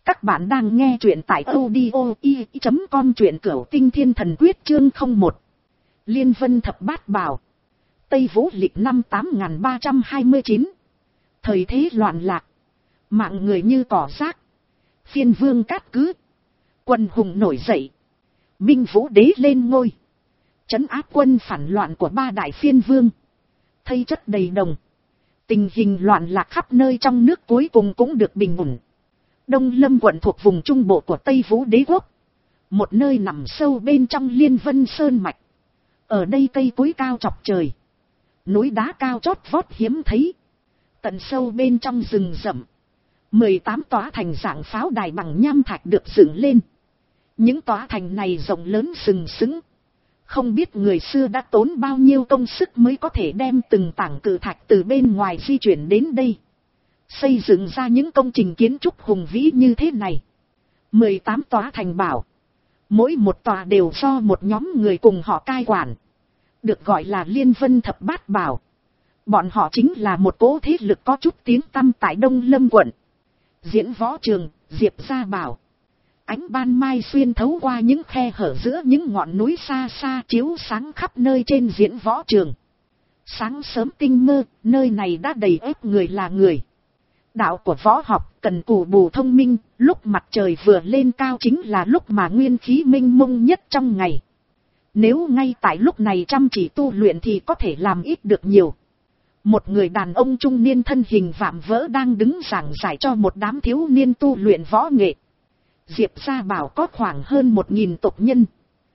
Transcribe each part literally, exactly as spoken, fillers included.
Các bạn đang nghe truyện tại audio i chấm com, truyện Cửu Tinh Thiên Thần Quyết chương không một. Liên Vân Thập Bát Bảo. Tây Vũ lịch năm tám nghìn ba trăm hai mươi chín. Thời thế loạn lạc. Mạng người như cỏ rác. Phiên vương cát cứ. Quân hùng nổi dậy. Minh Vũ đế lên ngôi. Trấn áp quân phản loạn của ba đại phiên vương. Thây chất đầy đồng. Tình hình loạn lạc khắp nơi trong nước cuối cùng cũng được bình ổn. Đông Lâm quận thuộc vùng trung bộ của Tây Vũ đế quốc. Một nơi nằm sâu bên trong Liên Vân Sơn Mạch. Ở đây cây cối cao chọc trời. Núi đá cao chót vót hiếm thấy. Tận sâu bên trong rừng rậm. mười tám tòa thành dạng pháo đài bằng nham thạch được dựng lên. Những tòa thành này rộng lớn sừng sững. Không biết người xưa đã tốn bao nhiêu công sức mới có thể đem từng tảng cự thạch từ bên ngoài di chuyển đến đây. Xây dựng ra những công trình kiến trúc hùng vĩ như thế này. mười tám tòa thành bảo. Mỗi một tòa đều do một nhóm người cùng họ cai quản. Được gọi là Liên Vân Thập Bát Bảo. Bọn họ chính là một cỗ thế lực có chút tiếng tăm tại Đông Lâm quận. Diễn võ trường, Diệp Gia Bảo. Ánh ban mai xuyên thấu qua những khe hở giữa những ngọn núi xa xa chiếu sáng khắp nơi trên diễn võ trường. Sáng sớm tinh mơ, nơi này đã đầy ếp người là người. Đạo của võ học cần cù bù thông minh, lúc mặt trời vừa lên cao chính là lúc mà nguyên khí minh mông nhất trong ngày. Nếu ngay tại lúc này chăm chỉ tu luyện thì có thể làm ít được nhiều. Một người đàn ông trung niên thân hình vạm vỡ đang đứng giảng giải cho một đám thiếu niên tu luyện võ nghệ. Diệp Gia Bảo có khoảng hơn một nghìn tộc nhân.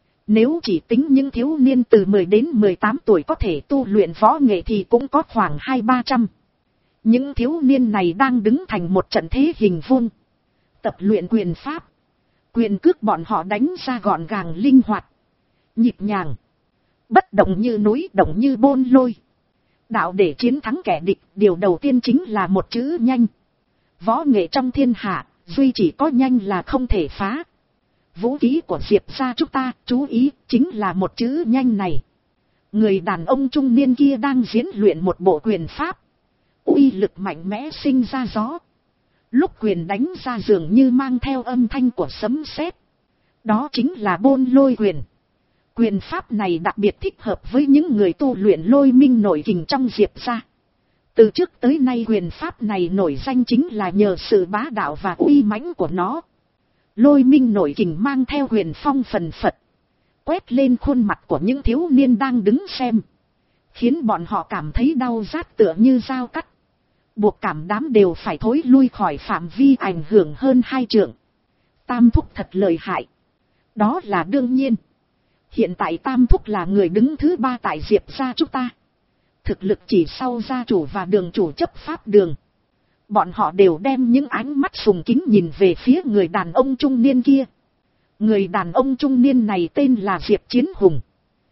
Nếu chỉ tính những thiếu niên từ mười đến mười tám tuổi có thể tu luyện võ nghệ thì cũng có khoảng hai ba trăm. Những thiếu niên này đang đứng thành một trận thế hình vuông. Tập luyện quyền pháp. Quyền cước bọn họ đánh ra gọn gàng linh hoạt. Nhịp nhàng. Bất động như núi, động như bôn lôi. Đạo để chiến thắng kẻ địch, điều đầu tiên chính là một chữ nhanh. Võ nghệ trong thiên hạ, duy chỉ có nhanh là không thể phá. Vũ khí của Diệp gia chúng ta, chú ý, chính là một chữ nhanh này. Người đàn ông trung niên kia đang diễn luyện một bộ quyền pháp. Uy lực mạnh mẽ sinh ra gió. Lúc quyền đánh ra dường như mang theo âm thanh của sấm sét. Đó chính là bôn lôi quyền. Quyền pháp này đặc biệt thích hợp với những người tu luyện lôi minh nội kình trong Diệp gia. Từ trước tới nay quyền pháp này nổi danh chính là nhờ sự bá đạo và uy mãnh của nó. Lôi minh nội kình mang theo huyền phong phần phật. Quét lên khuôn mặt của những thiếu niên đang đứng xem. Khiến bọn họ cảm thấy đau rát tựa như dao cắt. Buộc cảm đám đều phải thối lui khỏi phạm vi ảnh hưởng hơn hai trượng. Tam thúc thật lợi hại. Đó là đương nhiên. Hiện tại Tam thúc là người đứng thứ ba tại Diệp gia chúng ta. Thực lực chỉ sau gia chủ và đường chủ chấp pháp đường. Bọn họ đều đem những ánh mắt sùng kính nhìn về phía người đàn ông trung niên kia. Người đàn ông trung niên này tên là Diệp Chiến Hùng.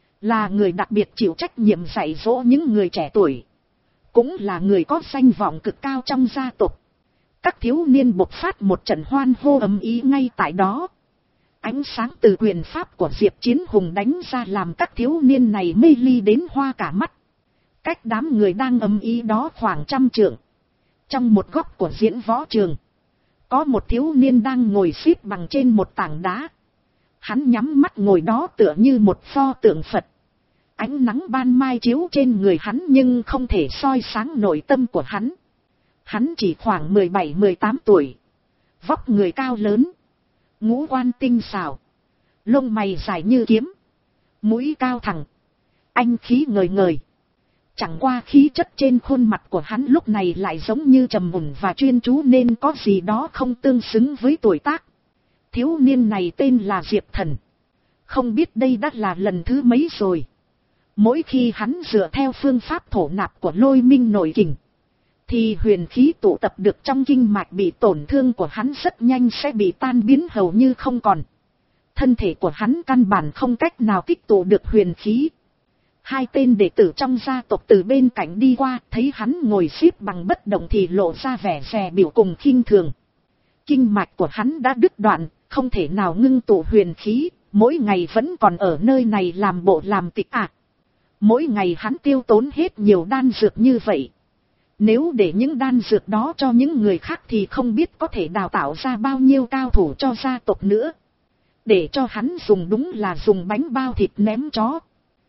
Là người đặc biệt chịu trách nhiệm dạy dỗ những người trẻ tuổi. Cũng là người có danh vọng cực cao trong gia tộc. Các thiếu niên bộc phát một trận hoan hô ầm ĩ ngay tại đó. Ánh sáng từ quyền pháp của Diệp Chiến Hùng đánh ra làm các thiếu niên này mê ly đến hoa cả mắt. Cách đám người đang ầm ĩ đó khoảng trăm trượng. Trong một góc của diễn võ trường. Có một thiếu niên đang ngồi xếp bằng trên một tảng đá. Hắn nhắm mắt ngồi đó tựa như một pho tượng Phật. Ánh nắng ban mai chiếu trên người hắn nhưng không thể soi sáng nội tâm của hắn. Hắn chỉ khoảng mười bảy mười tám tuổi. Vóc người cao lớn. Ngũ quan tinh xảo. Lông mày dài như kiếm. Mũi cao thẳng. Anh khí ngời ngời. Chẳng qua khí chất trên khuôn mặt của hắn lúc này lại giống như trầm ổn và chuyên chú nên có gì đó không tương xứng với tuổi tác. Thiếu niên này tên là Diệp Thần. Không biết đây đã là lần thứ mấy rồi. Mỗi khi hắn dựa theo phương pháp thổ nạp của lôi minh nội kình, thì huyền khí tụ tập được trong kinh mạch bị tổn thương của hắn rất nhanh sẽ bị tan biến hầu như không còn. Thân thể của hắn căn bản không cách nào tích tụ được huyền khí. Hai tên đệ tử trong gia tộc từ bên cạnh đi qua, thấy hắn ngồi xếp bằng bất động thì lộ ra vẻ dè bỉu cùng khinh thường. Kinh mạch của hắn đã đứt đoạn, không thể nào ngưng tụ huyền khí, mỗi ngày vẫn còn ở nơi này làm bộ làm tịch ạ. À. Mỗi ngày hắn tiêu tốn hết nhiều đan dược như vậy. Nếu để những đan dược đó cho những người khác thì không biết có thể đào tạo ra bao nhiêu cao thủ cho gia tộc nữa. Để cho hắn dùng đúng là dùng bánh bao thịt ném chó.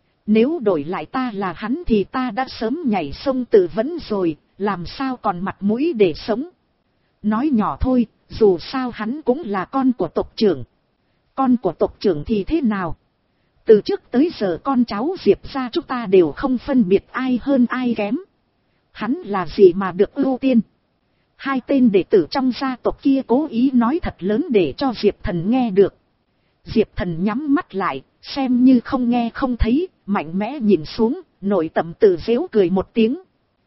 Nếu đổi lại ta là hắn thì ta đã sớm nhảy sông tự vẫn rồi, làm sao còn mặt mũi để sống. Nói nhỏ thôi, dù sao hắn cũng là con của tộc trưởng. Con của tộc trưởng thì thế nào? Từ trước tới giờ con cháu Diệp gia chúng ta đều không phân biệt ai hơn ai kém. Hắn là gì mà được ưu tiên? Hai tên đệ tử trong gia tộc kia cố ý nói thật lớn để cho Diệp Thần nghe được. Diệp Thần nhắm mắt lại, xem như không nghe không thấy, mạnh mẽ nhìn xuống, nội tâm tự giễu cười một tiếng.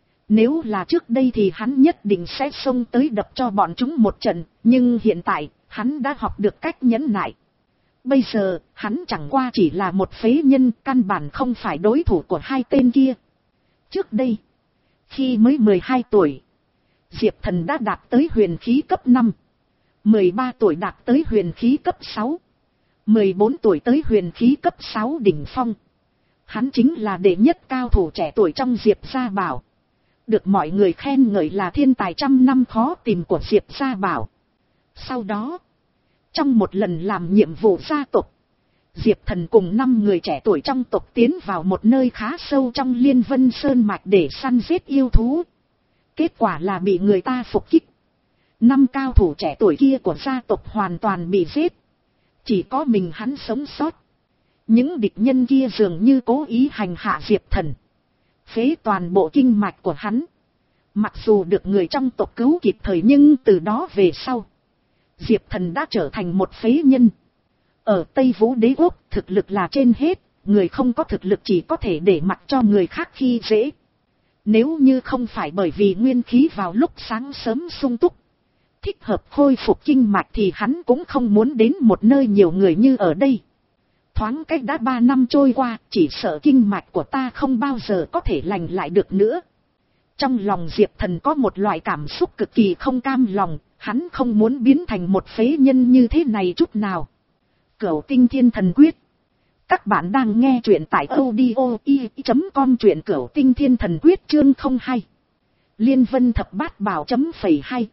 Nếu là trước đây thì hắn nhất định sẽ xông tới đập cho bọn chúng một trận, nhưng hiện tại, hắn đã học được cách nhẫn nại. Bây giờ, hắn chẳng qua chỉ là một phế nhân, căn bản không phải đối thủ của hai tên kia. Trước đây, khi mới mười hai tuổi, Diệp Thần đã đạt tới huyền khí cấp năm, mười ba tuổi đạt tới huyền khí cấp sáu, mười bốn tuổi tới huyền khí cấp sáu đỉnh phong. Hắn chính là đệ nhất cao thủ trẻ tuổi trong Diệp gia bảo. Được mọi người khen ngợi là thiên tài trăm năm khó tìm của Diệp gia bảo. Sau đó, trong một lần làm nhiệm vụ gia tộc, Diệp Thần cùng năm người trẻ tuổi trong tộc tiến vào một nơi khá sâu trong Liên Vân Sơn Mạch để săn giết yêu thú. Kết quả là bị người ta phục kích. Năm cao thủ trẻ tuổi kia của gia tộc hoàn toàn bị giết. Chỉ có mình hắn sống sót. Những địch nhân kia dường như cố ý hành hạ Diệp Thần, phế toàn bộ kinh mạch của hắn. Mặc dù được người trong tộc cứu kịp thời nhưng từ đó về sau, Diệp Thần đã trở thành một phế nhân. Ở Tây Vũ Đế Quốc, thực lực là trên hết, người không có thực lực chỉ có thể để mặc cho người khác khi dễ. Nếu như không phải bởi vì nguyên khí vào lúc sáng sớm sung túc, thích hợp khôi phục kinh mạch thì hắn cũng không muốn đến một nơi nhiều người như ở đây. Thoáng cách đã ba năm trôi qua, chỉ sợ kinh mạch của ta không bao giờ có thể lành lại được nữa. Trong lòng Diệp Thần có một loại cảm xúc cực kỳ không cam lòng, hắn không muốn biến thành một phế nhân như thế này chút nào. Cửu Tinh Thiên Thần Quyết. Các bạn đang nghe truyện tại audio i chấm com, truyện Cửu Tinh Thiên Thần Quyết chương không hai. Liên Vân Thập Bát Bảo chấm phẩy hai.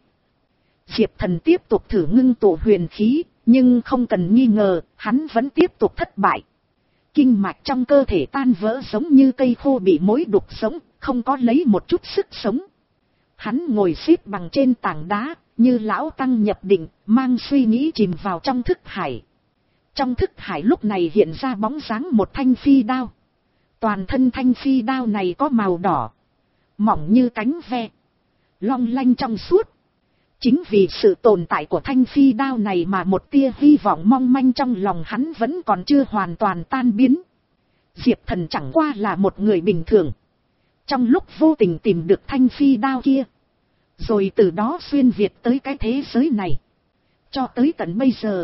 Diệp Thần tiếp tục thử ngưng tụ huyền khí, nhưng không cần nghi ngờ, hắn vẫn tiếp tục thất bại. Kinh mạch trong cơ thể tan vỡ giống như cây khô bị mối đục sống, không có lấy một chút sức sống. Hắn ngồi xếp bằng trên tảng đá, như lão tăng nhập định, mang suy nghĩ chìm vào trong thức hải. Trong thức hải lúc này hiện ra bóng dáng một thanh phi đao. Toàn thân thanh phi đao này có màu đỏ, mỏng như cánh ve, long lanh trong suốt. Chính vì sự tồn tại của thanh phi đao này mà một tia hy vọng mong manh trong lòng hắn vẫn còn chưa hoàn toàn tan biến. Diệp Thần chẳng qua là một người bình thường. Trong lúc vô tình tìm được thanh phi đao kia, rồi từ đó xuyên việt tới cái thế giới này. Cho tới tận bây giờ,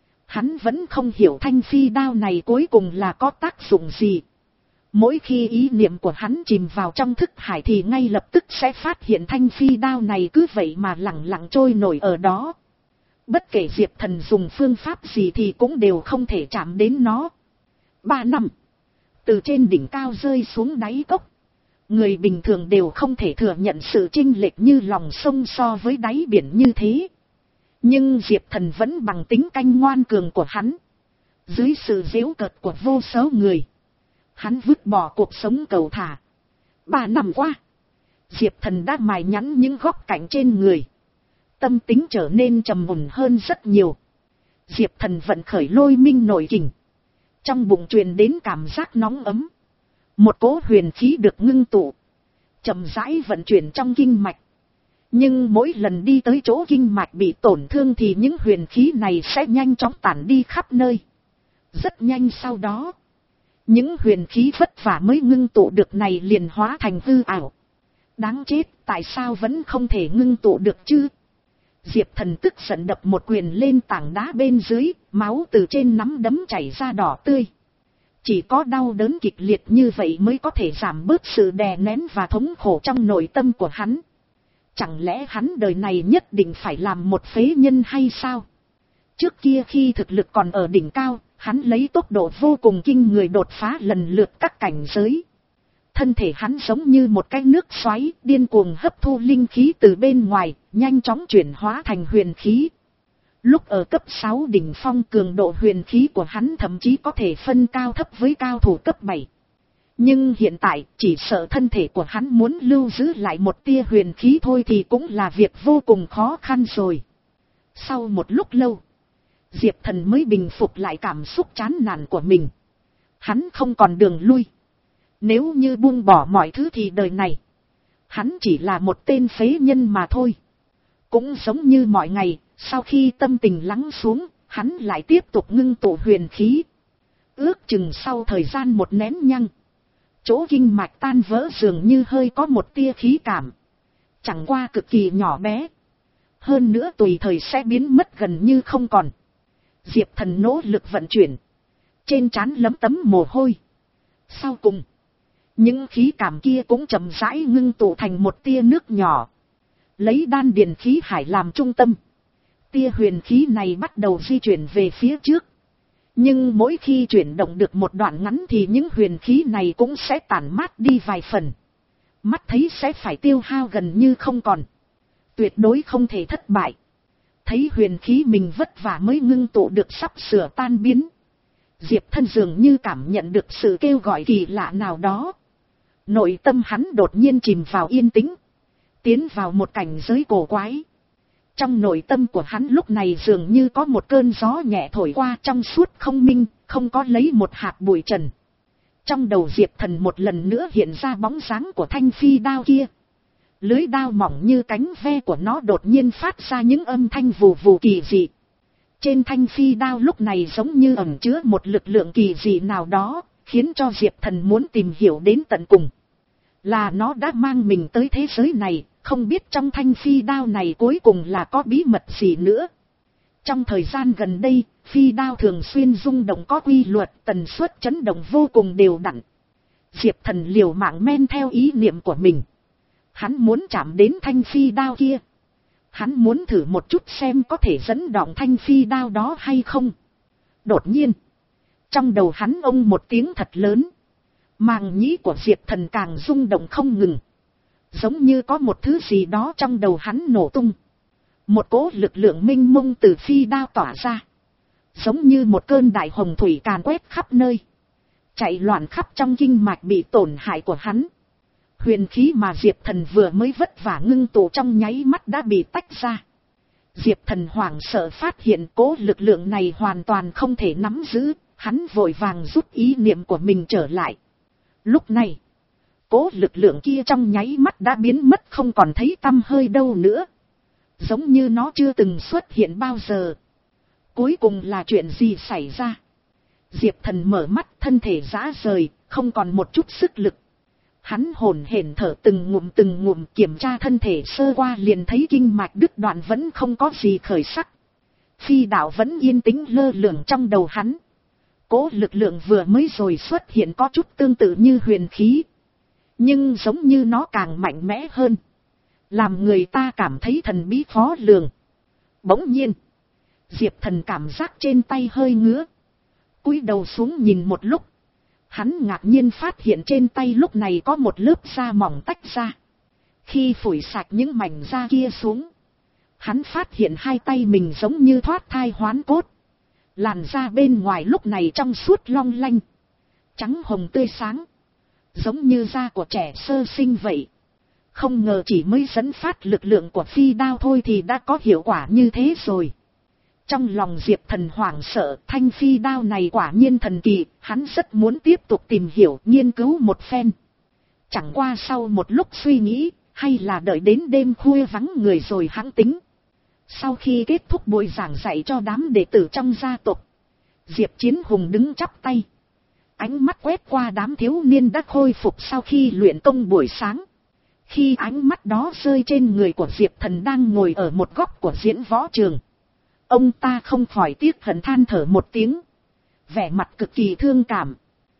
hắn vẫn không hiểu thanh phi đao này cuối cùng là có tác dụng gì. Mỗi khi ý niệm của hắn chìm vào trong thức hải thì ngay lập tức sẽ phát hiện thanh phi đao này cứ vậy mà lẳng lặng trôi nổi ở đó. Bất kể Diệp Thần dùng phương pháp gì thì cũng đều không thể chạm đến nó. Ba năm, từ trên đỉnh cao rơi xuống đáy cốc. Người bình thường đều không thể thừa nhận sự chênh lệch như lòng sông so với đáy biển như thế. Nhưng Diệp Thần vẫn bằng tính canh ngoan cường của hắn. Dưới sự giễu cợt của vô số người, hắn vứt bỏ cuộc sống cầu thả. Ba năm qua, Diệp Thần đã mài nhẵn những góc cạnh trên người. Tâm tính trở nên trầm ổn hơn rất nhiều. Diệp Thần vận khởi lôi minh nội kình. Trong bụng truyền đến cảm giác nóng ấm. Một cỗ huyền khí được ngưng tụ, chậm rãi vận chuyển trong kinh mạch. Nhưng mỗi lần đi tới chỗ kinh mạch bị tổn thương thì những huyền khí này sẽ nhanh chóng tản đi khắp nơi. Rất nhanh sau đó, những huyền khí vất vả mới ngưng tụ được này liền hóa thành hư ảo. Đáng chết, tại sao vẫn không thể ngưng tụ được chứ? Diệp Thần tức giận đập một quyền lên tảng đá bên dưới, máu từ trên nắm đấm chảy ra đỏ tươi. Chỉ có đau đớn kịch liệt như vậy mới có thể giảm bớt sự đè nén và thống khổ trong nội tâm của hắn. Chẳng lẽ hắn đời này nhất định phải làm một phế nhân hay sao? Trước kia khi thực lực còn ở đỉnh cao, hắn lấy tốc độ vô cùng kinh người đột phá lần lượt các cảnh giới. thân thể hắn giống như một cái nước xoáy điên cuồng hấp thu linh khí từ bên ngoài, nhanh chóng chuyển hóa thành huyền khí. Lúc ở cấp sáu đỉnh phong, cường độ huyền khí của hắn thậm chí có thể phân cao thấp với cao thủ cấp bảy. Nhưng hiện tại, chỉ sợ thân thể của hắn muốn lưu giữ lại một tia huyền khí thôi thì cũng là việc vô cùng khó khăn rồi. Sau một lúc lâu, Diệp Thần mới bình phục lại cảm xúc chán nản của mình. Hắn không còn đường lui. Nếu như buông bỏ mọi thứ thì đời này, hắn chỉ là một tên phế nhân mà thôi. Cũng giống như mọi ngày, sau khi tâm tình lắng xuống, hắn lại tiếp tục ngưng tụ huyền khí. Ước chừng sau thời gian một nén nhăng, chỗ kinh mạch tan vỡ dường như hơi có một tia khí cảm. Chẳng qua cực kỳ nhỏ bé. Hơn nữa tùy thời sẽ biến mất gần như không còn. Diệp Thần nỗ lực vận chuyển. Trên trán lấm tấm mồ hôi. Sau cùng, những khí cảm kia cũng chậm rãi ngưng tụ thành một tia nước nhỏ. Lấy đan điền khí hải làm trung tâm. Tia huyền khí này bắt đầu di chuyển về phía trước. Nhưng mỗi khi chuyển động được một đoạn ngắn thì những huyền khí này cũng sẽ tản mát đi vài phần. Mắt thấy sẽ phải tiêu hao gần như không còn. Tuyệt đối không thể thất bại. Thấy huyền khí mình vất vả mới ngưng tụ được sắp sửa tan biến. Diệp Thân dường như cảm nhận được sự kêu gọi kỳ lạ nào đó. Nội tâm hắn đột nhiên chìm vào yên tĩnh. Tiến vào một cảnh giới cổ quái. Trong nội tâm của hắn lúc này dường như có một cơn gió nhẹ thổi qua, trong suốt không minh, không có lấy một hạt bụi trần. Trong đầu Diệp Thần một lần nữa hiện ra bóng dáng của thanh phi đao kia. Lưới đao mỏng như cánh ve của nó đột nhiên phát ra những âm thanh vù vù kỳ dị. Trên thanh phi đao lúc này giống như ẩn chứa một lực lượng kỳ dị nào đó, khiến cho Diệp Thần muốn tìm hiểu đến tận cùng. Là nó đã mang mình tới thế giới này, không biết trong thanh phi đao này cuối cùng là có bí mật gì nữa. Trong thời gian gần đây, phi đao thường xuyên rung động có quy luật, tần suất chấn động vô cùng đều đặn. Diệp Thần liều mạng men theo ý niệm của mình. Hắn muốn chạm đến thanh phi đao kia. Hắn muốn thử một chút xem có thể dẫn động thanh phi đao đó hay không. Đột nhiên, trong đầu hắn ông một tiếng thật lớn. Màng nhĩ của Diệp Thần càng rung động không ngừng. Giống như có một thứ gì đó trong đầu hắn nổ tung. Một cỗ lực lượng mênh mông từ phi đao tỏa ra. Giống như một cơn đại hồng thủy càn quét khắp nơi. Chạy loạn khắp trong kinh mạch bị tổn hại của hắn. Huyền khí mà Diệp Thần vừa mới vất vả ngưng tụ trong nháy mắt đã bị tách ra. Diệp Thần hoảng sợ phát hiện cỗ lực lượng này hoàn toàn không thể nắm giữ. Hắn vội vàng rút ý niệm của mình trở lại. Lúc này, cỗ lực lượng kia trong nháy mắt đã biến mất không còn thấy tăm hơi đâu nữa. Giống như nó chưa từng xuất hiện bao giờ. Cuối cùng là chuyện gì xảy ra? Diệp Thần mở mắt, thân thể rã rời, không còn một chút sức lực. Hắn hổn hển thở từng ngụm từng ngụm, kiểm tra thân thể sơ qua liền thấy kinh mạch đứt đoạn vẫn không có gì khởi sắc. Phi đạo vẫn yên tĩnh lơ lửng trong đầu hắn. Cỗ lực lượng vừa mới rồi xuất hiện có chút tương tự như huyền khí. Nhưng giống như nó càng mạnh mẽ hơn. Làm người ta cảm thấy thần bí khó lường. Bỗng nhiên, Diệp Thần cảm giác trên tay hơi ngứa. Cúi đầu xuống nhìn một lúc. Hắn ngạc nhiên phát hiện trên tay lúc này có một lớp da mỏng tách ra. Khi phủi sạch những mảnh da kia xuống, hắn phát hiện hai tay mình giống như thoát thai hoán cốt. Làn da bên ngoài lúc này trong suốt long lanh, trắng hồng tươi sáng, giống như da của trẻ sơ sinh vậy. Không ngờ chỉ mới dẫn phát lực lượng của phi đao thôi thì đã có hiệu quả như thế rồi. Trong lòng Diệp Thần hoảng sợ, thanh phi đao này quả nhiên thần kỳ, hắn rất muốn tiếp tục tìm hiểu, nghiên cứu một phen. Chẳng qua sau một lúc suy nghĩ, hay là đợi đến đêm khuya vắng người rồi hắn tính. Sau khi kết thúc buổi giảng dạy cho đám đệ tử trong gia tộc, Diệp Chiến Hùng đứng chắp tay. Ánh mắt quét qua đám thiếu niên đã khôi phục sau khi luyện công buổi sáng. Khi ánh mắt đó rơi trên người của Diệp Thần đang ngồi ở một góc của diễn võ trường, ông ta không khỏi tiếc hận than thở một tiếng, vẻ mặt cực kỳ thương cảm.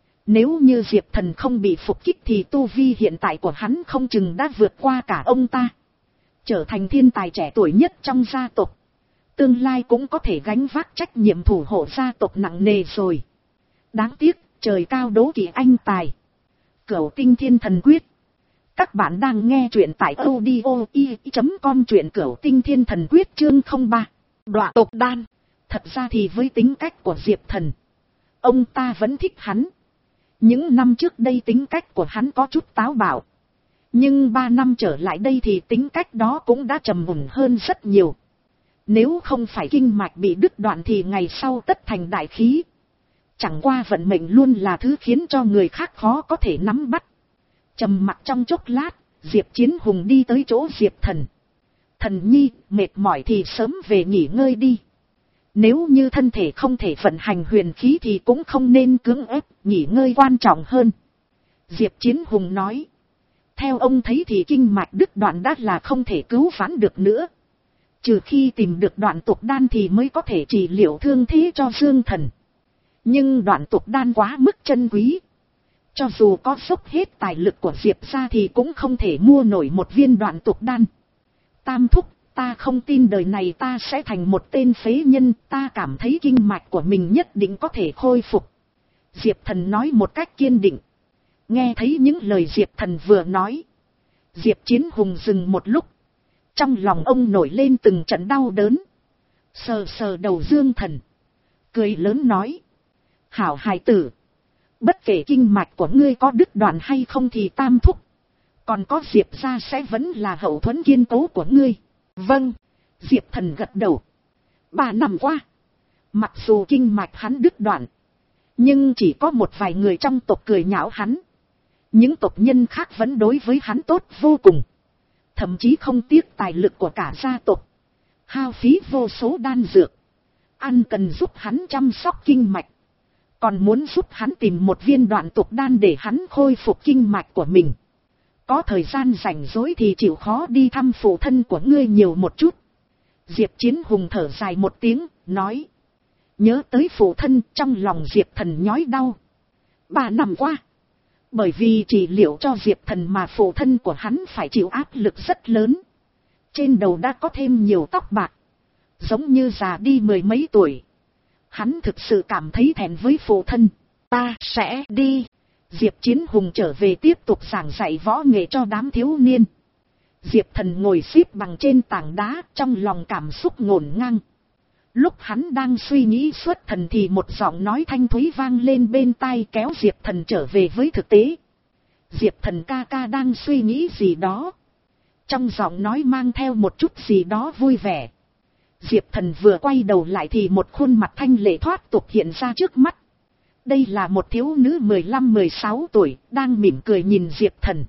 Nếu như Diệp Thần không bị phục kích thì tu vi hiện tại của hắn không chừng đã vượt qua cả ông ta, trở thành thiên tài trẻ tuổi nhất trong gia tộc. Tương lai cũng có thể gánh vác trách nhiệm thủ hộ gia tộc nặng nề rồi. Đáng tiếc, trời cao đố kỵ anh tài. Cửu Tinh Thiên Thần Quyết. Các bạn đang nghe truyện tại audio i chấm com, truyện Cửu Tinh Thiên Thần Quyết chương không ba. Đoạn tộc đan. Thật ra thì với tính cách của Diệp Thần, ông ta vẫn thích hắn. Những năm trước đây tính cách của hắn có chút táo bạo. Nhưng ba năm trở lại đây thì tính cách đó cũng đã trầm ổn hơn rất nhiều. Nếu không phải kinh mạch bị đứt đoạn thì ngày sau tất thành đại khí. Chẳng qua vận mệnh luôn là thứ khiến cho người khác khó có thể nắm bắt. Trầm mặc trong chốc lát, Diệp Chiến Hùng đi tới chỗ Diệp Thần. Thần nhi, mệt mỏi thì sớm về nghỉ ngơi đi. Nếu như thân thể không thể vận hành huyền khí thì cũng không nên cưỡng ép, nghỉ ngơi quan trọng hơn. Diệp Chiến Hùng nói. Theo ông thấy thì kinh mạch đứt đoạn đã là không thể cứu vãn được nữa. Trừ khi tìm được đoạn tục đan thì mới có thể trị liệu thương thế cho Dương Thần. Nhưng đoạn tục đan quá mức chân quý. Cho dù có dốc hết tài lực của Diệp ra thì cũng không thể mua nổi một viên đoạn tục đan. Tam thúc, ta không tin đời này ta sẽ thành một tên phế nhân, ta cảm thấy kinh mạch của mình nhất định có thể khôi phục. Diệp Thần nói một cách kiên định. Nghe thấy những lời Diệp Thần vừa nói, Diệp Chiến Hùng dừng một lúc. Trong lòng ông nổi lên từng trận đau đớn. Sờ sờ đầu Dương Thần, cười lớn nói. Hảo hài tử, bất kể kinh mạch của ngươi có đứt đoạn hay không thì tam thúc, còn có Diệp ra sẽ vẫn là hậu thuẫn kiên cố của ngươi. Vâng, Diệp Thần gật đầu. Ba năm qua, mặc dù kinh mạch hắn đứt đoạn, nhưng chỉ có một vài người trong tộc cười nhạo hắn. Những tộc nhân khác vẫn đối với hắn tốt vô cùng. Thậm chí không tiếc tài lực của cả gia tộc, hao phí vô số đan dược, ăn cần giúp hắn chăm sóc kinh mạch. Còn muốn giúp hắn tìm một viên đoạn tục đan để hắn khôi phục kinh mạch của mình. Có thời gian rảnh rỗi thì chịu khó đi thăm phụ thân của ngươi nhiều một chút. Diệp Chiến Hùng thở dài một tiếng, nói. Nhớ tới phụ thân, trong lòng Diệp Thần nhói đau. Ba năm qua, bởi vì trị liệu cho Diệp Thần mà phụ thân của hắn phải chịu áp lực rất lớn. Trên đầu đã có thêm nhiều tóc bạc, giống như già đi mười mấy tuổi. Hắn thực sự cảm thấy thẹn với phụ thân. Ta sẽ đi. Diệp Chiến Hùng trở về tiếp tục giảng dạy võ nghệ cho đám thiếu niên. Diệp Thần ngồi xếp bằng trên tảng đá, trong lòng cảm xúc ngổn ngang. Lúc hắn đang suy nghĩ xuất thần thì một giọng nói thanh thúy vang lên bên tai, kéo Diệp Thần trở về với thực tế. Diệp Thần ca ca đang suy nghĩ gì đó. Trong giọng nói mang theo một chút gì đó vui vẻ. Diệp Thần vừa quay đầu lại thì một khuôn mặt thanh lệ thoát tục hiện ra trước mắt. Đây là một thiếu nữ mười lăm mười sáu tuổi, đang mỉm cười nhìn Diệp Thần.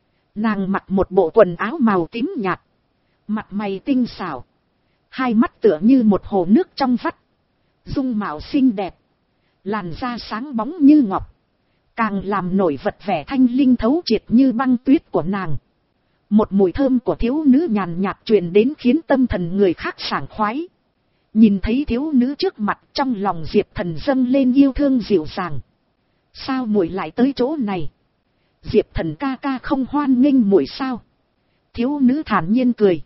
Nàng mặc một bộ quần áo màu tím nhạt, mặt mày tinh xảo, hai mắt tựa như một hồ nước trong vắt, dung mạo xinh đẹp, làn da sáng bóng như ngọc, càng làm nổi vật vẻ thanh linh thấu triệt như băng tuyết của nàng. Một mùi thơm của thiếu nữ nhàn nhạt truyền đến khiến tâm thần người khác sảng khoái. Nhìn thấy thiếu nữ trước mặt, trong lòng Diệp Thần dâng lên yêu thương dịu dàng. Sao muội lại tới chỗ này? Diệp Thần ca ca không hoan nghênh muội sao? Thiếu nữ thản nhiên cười.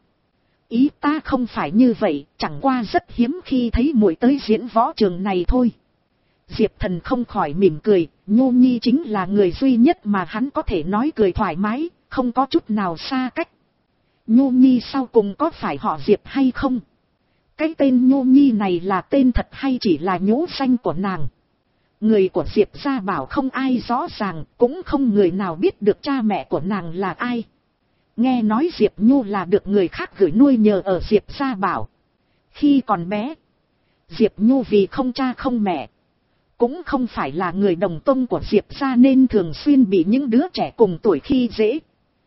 Ý ta không phải như vậy, chẳng qua rất hiếm khi thấy muội tới diễn võ trường này thôi. Diệp Thần không khỏi mỉm cười, Nhô Nhi chính là người duy nhất mà hắn có thể nói cười thoải mái, không có chút nào xa cách. Nhô Nhi sau cùng có phải họ Diệp hay không? Cái tên Nhô Nhi này là tên thật hay chỉ là nhũ danh của nàng? Người của Diệp gia bảo không ai rõ ràng, cũng không người nào biết được cha mẹ của nàng là ai. Nghe nói Diệp Nhu là được người khác gửi nuôi nhờ ở Diệp gia bảo. Khi còn bé, Diệp Nhu vì không cha không mẹ, cũng không phải là người đồng tông của Diệp gia nên thường xuyên bị những đứa trẻ cùng tuổi khi dễ.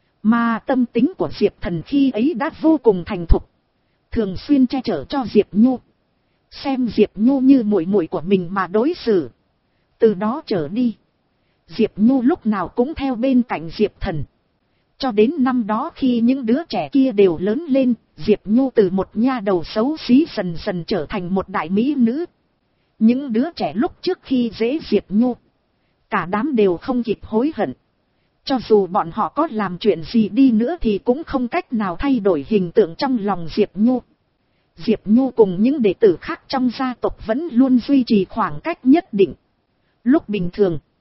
Mà tâm tính của Diệp Thần khi ấy đã vô cùng thành thục, thường xuyên che chở cho Diệp Nhu, xem Diệp Nhu như muội muội của mình mà đối xử. Từ đó trở đi, Diệp Nhu lúc nào cũng theo bên cạnh Diệp Thần. Cho đến năm đó khi những đứa trẻ kia đều lớn lên, Diệp Nhu từ một nha đầu xấu xí dần dần trở thành một đại mỹ nữ. Những đứa trẻ lúc trước khi dễ Diệp Nhu, cả đám đều không kịp hối hận. Cho dù bọn họ có làm chuyện gì đi nữa thì cũng không cách nào thay đổi hình tượng trong lòng Diệp Nhu. Diệp Nhu cùng những đệ tử khác trong gia tộc vẫn luôn duy trì khoảng cách nhất định. Lúc bình thường,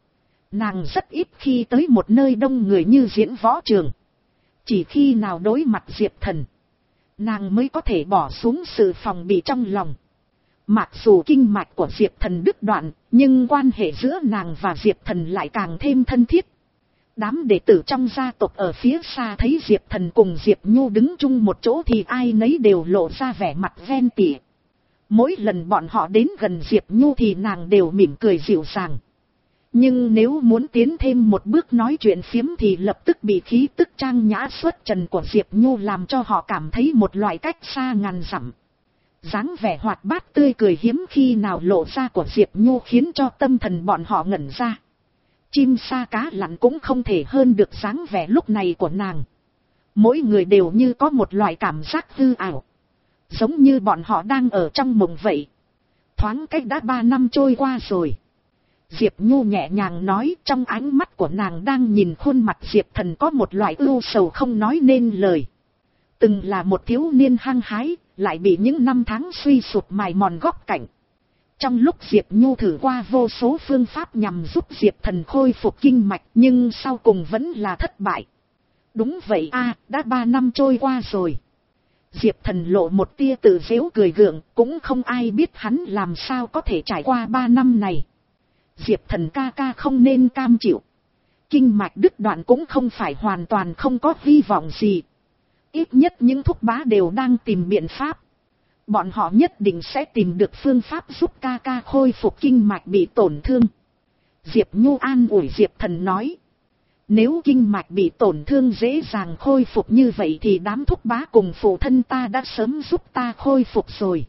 Nàng rất ít khi tới một nơi đông người như diễn võ trường. Chỉ khi nào đối mặt Diệp Thần, nàng mới có thể bỏ xuống sự phòng bị trong lòng. Mặc dù kinh mạch của Diệp Thần đứt đoạn, nhưng quan hệ giữa nàng và Diệp Thần lại càng thêm thân thiết. Đám đệ tử trong gia tộc ở phía xa thấy Diệp Thần cùng Diệp Nhu đứng chung một chỗ thì ai nấy đều lộ ra vẻ mặt ghen tị. Mỗi lần bọn họ đến gần Diệp Nhu thì nàng đều mỉm cười dịu dàng. Nhưng nếu muốn tiến thêm một bước nói chuyện phiếm thì lập tức bị khí tức trang nhã xuất trần của Diệp Nhu làm cho họ cảm thấy một loại cách xa ngàn dặm. Dáng vẻ hoạt bát tươi cười hiếm khi nào lộ ra của Diệp Nhu khiến cho tâm thần bọn họ ngẩn ra. Chim sa cá lặn cũng không thể hơn được dáng vẻ lúc này của nàng. Mỗi người đều như có một loại cảm giác hư ảo. Giống như bọn họ đang ở trong mộng vậy. Thoáng cách đã ba năm trôi qua rồi. Diệp Nhu nhẹ nhàng nói, trong ánh mắt của nàng đang nhìn khuôn mặt Diệp Thần có một loại ưu sầu không nói nên lời. Từng là một thiếu niên hăng hái, lại bị những năm tháng suy sụp mài mòn góc cạnh. Trong lúc Diệp Nhu thử qua vô số phương pháp nhằm giúp Diệp Thần khôi phục kinh mạch, nhưng sau cùng vẫn là thất bại. Đúng vậy a, đã ba năm trôi qua rồi. Diệp Thần lộ một tia tự giễu cười gượng, cũng không ai biết hắn làm sao có thể trải qua ba năm này. Diệp Thần ca ca không nên cam chịu. Kinh mạch đứt đoạn cũng không phải hoàn toàn không có hy vọng gì. Ít nhất những thúc bá đều đang tìm biện pháp. Bọn họ nhất định sẽ tìm được phương pháp giúp ca ca khôi phục kinh mạch bị tổn thương. Diệp Nhu an ủi Diệp Thần nói. Nếu kinh mạch bị tổn thương dễ dàng khôi phục như vậy thì đám thúc bá cùng phụ thân ta đã sớm giúp ta khôi phục rồi.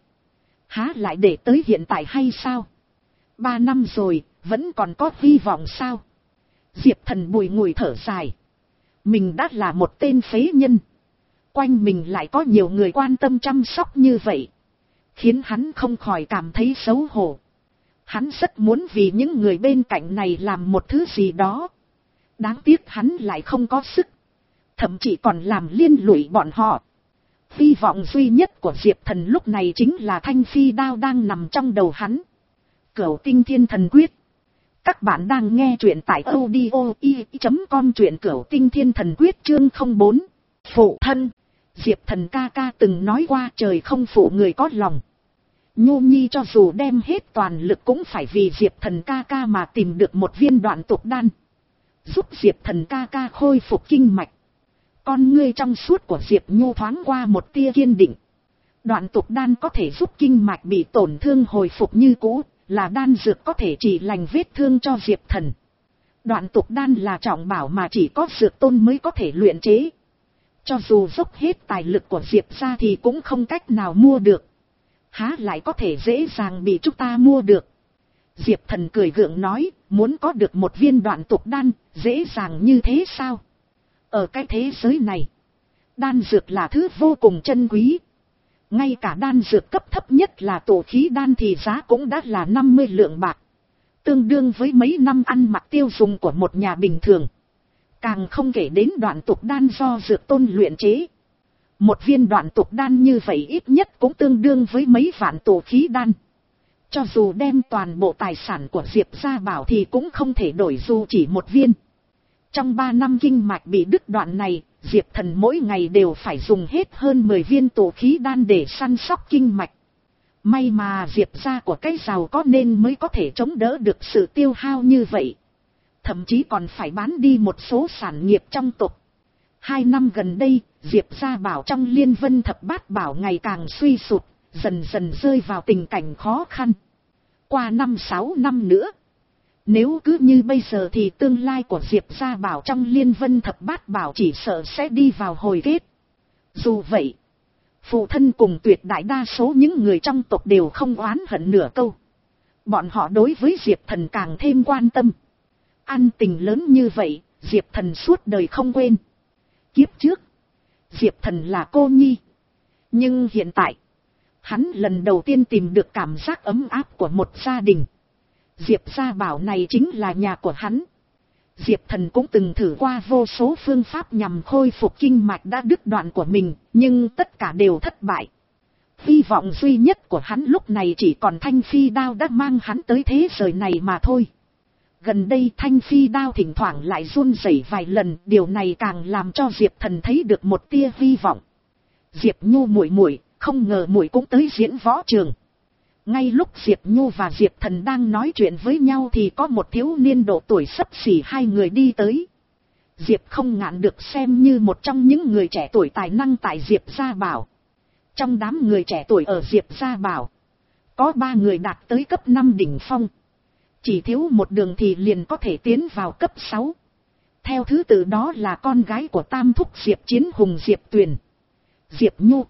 Há lại để tới hiện tại hay sao? Ba năm rồi, vẫn còn có hy vọng sao? Diệp Thần bùi ngùi thở dài. Mình đã là một tên phế nhân. Quanh mình lại có nhiều người quan tâm chăm sóc như vậy. Khiến hắn không khỏi cảm thấy xấu hổ. Hắn rất muốn vì những người bên cạnh này làm một thứ gì đó. Đáng tiếc hắn lại không có sức. Thậm chí còn làm liên lụy bọn họ. Hy vọng duy nhất của Diệp Thần lúc này chính là thanh phi đao đang nằm trong đầu hắn. Cửu Tinh Thiên Thần Quyết. Các bạn đang nghe truyện tại audio i chấm com, truyện Cửu Tinh Thiên Thần Quyết chương không bốn. Phụ thân. Diệp Thần ca ca từng nói qua trời không phụ người có lòng. Nhu Nhi cho dù đem hết toàn lực cũng phải vì Diệp Thần ca ca mà tìm được một viên đoạn tục đan. Giúp Diệp Thần ca ca khôi phục kinh mạch. Con ngươi trong suốt của Diệp Nhu thoáng qua một tia kiên định. Đoạn tục đan có thể giúp kinh mạch bị tổn thương hồi phục như cũ, là đan dược có thể trị lành vết thương cho Diệp Thần. Đoạn tục đan là trọng bảo mà chỉ có dược tôn mới có thể luyện chế. Cho dù dốc hết tài lực của Diệp ra thì cũng không cách nào mua được. Há lại có thể dễ dàng bị chúng ta mua được. Diệp Thần cười gượng nói, muốn có được một viên đoạn tục đan, dễ dàng như thế sao? Ở cái thế giới này, đan dược là thứ vô cùng chân quý. Ngay cả đan dược cấp thấp nhất là tổ khí đan thì giá cũng đã là năm mươi lượng bạc. Tương đương với mấy năm ăn mặc tiêu dùng của một nhà bình thường. Càng không kể đến đoạn tục đan do dược tôn luyện chế. Một viên đoạn tục đan như vậy ít nhất cũng tương đương với mấy vạn tổ khí đan. Cho dù đem toàn bộ tài sản của Diệp gia bảo thì cũng không thể đổi dù chỉ một viên. Trong ba năm kinh mạch bị đứt đoạn này, Diệp Thần mỗi ngày đều phải dùng hết hơn mười viên tổ khí đan để săn sóc kinh mạch. May mà Diệp gia của cái giàu có nên mới có thể chống đỡ được sự tiêu hao như vậy. Thậm chí còn phải bán đi một số sản nghiệp trong tộc. Hai năm gần đây, Diệp gia bảo trong Liên Vân Thập Bát Bảo ngày càng suy sụp, dần dần rơi vào tình cảnh khó khăn. Qua năm sáu năm nữa, nếu cứ như bây giờ thì tương lai của Diệp gia bảo trong Liên Vân Thập Bát Bảo chỉ sợ sẽ đi vào hồi kết. Dù vậy, phụ thân cùng tuyệt đại đa số những người trong tộc đều không oán hận nửa câu. Bọn họ đối với Diệp Thần càng thêm quan tâm. Ăn tình lớn như vậy, Diệp Thần suốt đời không quên. Kiếp trước, Diệp Thần là cô nhi. Nhưng hiện tại, hắn lần đầu tiên tìm được cảm giác ấm áp của một gia đình. Diệp gia bảo này chính là nhà của hắn. Diệp Thần cũng từng thử qua vô số phương pháp nhằm khôi phục kinh mạch đã đứt đoạn của mình, nhưng tất cả đều thất bại. Hy vọng duy nhất của hắn lúc này chỉ còn thanh phi đao đã mang hắn tới thế giới này mà thôi. Gần đây thanh phi đao thỉnh thoảng lại run rẩy vài lần, điều này càng làm cho Diệp Thần thấy được một tia hy vọng. Diệp Nhu muội muội, không ngờ muội cũng tới diễn võ trường. Ngay lúc Diệp Nhu và Diệp Thần đang nói chuyện với nhau thì có một thiếu niên độ tuổi xấp xỉ hai người đi tới. Diệp Không Ngạn được xem như một trong những người trẻ tuổi tài năng tại Diệp Gia Bảo. Trong đám người trẻ tuổi ở Diệp Gia Bảo, có ba người đạt tới cấp năm đỉnh phong. Chỉ thiếu một đường thì liền có thể tiến vào cấp sáu. Theo thứ tự đó là con gái của tam thúc Diệp Chiến Hùng Diệp Tuyền, Diệp Nhu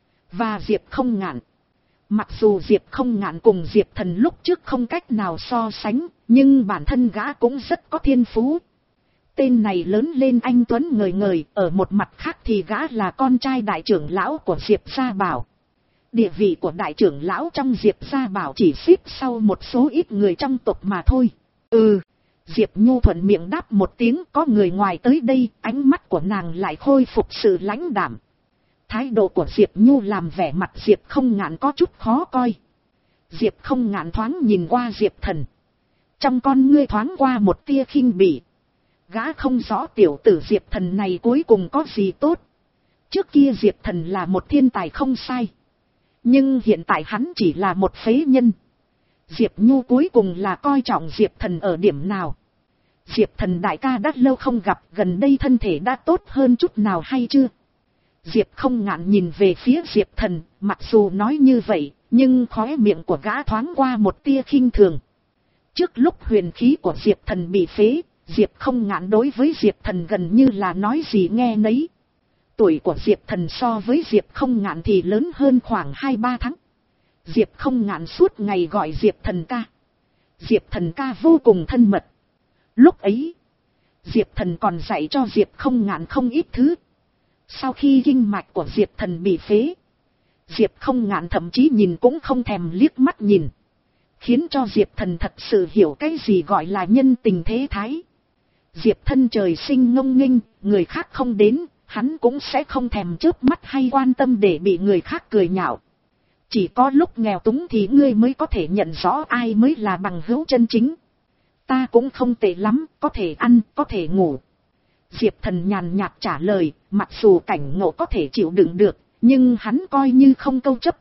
và Diệp Không Ngạn. Mặc dù Diệp Không Ngạn cùng Diệp Thần lúc trước không cách nào so sánh, nhưng bản thân gã cũng rất có thiên phú. Tên này lớn lên anh tuấn ngời ngời, ở một mặt khác thì gã là con trai đại trưởng lão của Diệp Gia Bảo. Địa vị của đại trưởng lão trong Diệp Gia Bảo chỉ xếp sau một số ít người trong tộc mà thôi. Ừ, Diệp Nhu thuận miệng đáp một tiếng, có người ngoài tới đây, ánh mắt của nàng lại khôi phục sự lãnh đạm. Thái độ của Diệp Nhu làm vẻ mặt Diệp Không Ngạn có chút khó coi. Diệp Không Ngạn thoáng nhìn qua Diệp Thần. Trong con ngươi thoáng qua một tia khinh bỉ. Gã không rõ tiểu tử Diệp Thần này cuối cùng có gì tốt. Trước kia Diệp Thần là một thiên tài không sai. Nhưng hiện tại hắn chỉ là một phế nhân. Diệp Nhu cuối cùng là coi trọng Diệp Thần ở điểm nào? Diệp Thần đại ca đã lâu không gặp, gần đây thân thể đã tốt hơn chút nào hay chưa? Diệp Không Ngạn nhìn về phía Diệp Thần, mặc dù nói như vậy, nhưng khóe miệng của gã thoáng qua một tia khinh thường. Trước lúc huyền khí của Diệp Thần bị phế, Diệp Không Ngạn đối với Diệp Thần gần như là nói gì nghe nấy. Tuổi của Diệp Thần so với Diệp Không Ngạn thì lớn hơn khoảng hai ba tháng. Diệp Không Ngạn suốt ngày gọi Diệp Thần ca. Diệp Thần ca vô cùng thân mật. Lúc ấy, Diệp Thần còn dạy cho Diệp Không Ngạn không ít thứ. Sau khi kinh mạch của Diệp Thần bị phế, Diệp Không Ngạn thậm chí nhìn cũng không thèm liếc mắt nhìn. Khiến cho Diệp Thần thật sự hiểu cái gì gọi là nhân tình thế thái. Diệp Thân trời sinh ngông nghênh, người khác không đến, hắn cũng sẽ không thèm chớp mắt hay quan tâm để bị người khác cười nhạo. Chỉ có lúc nghèo túng thì ngươi mới có thể nhận rõ ai mới là bằng hữu chân chính. Ta cũng không tệ lắm, có thể ăn, có thể ngủ. Diệp Thần nhàn nhạt trả lời, mặc dù cảnh ngộ có thể chịu đựng được, nhưng hắn coi như không câu chấp.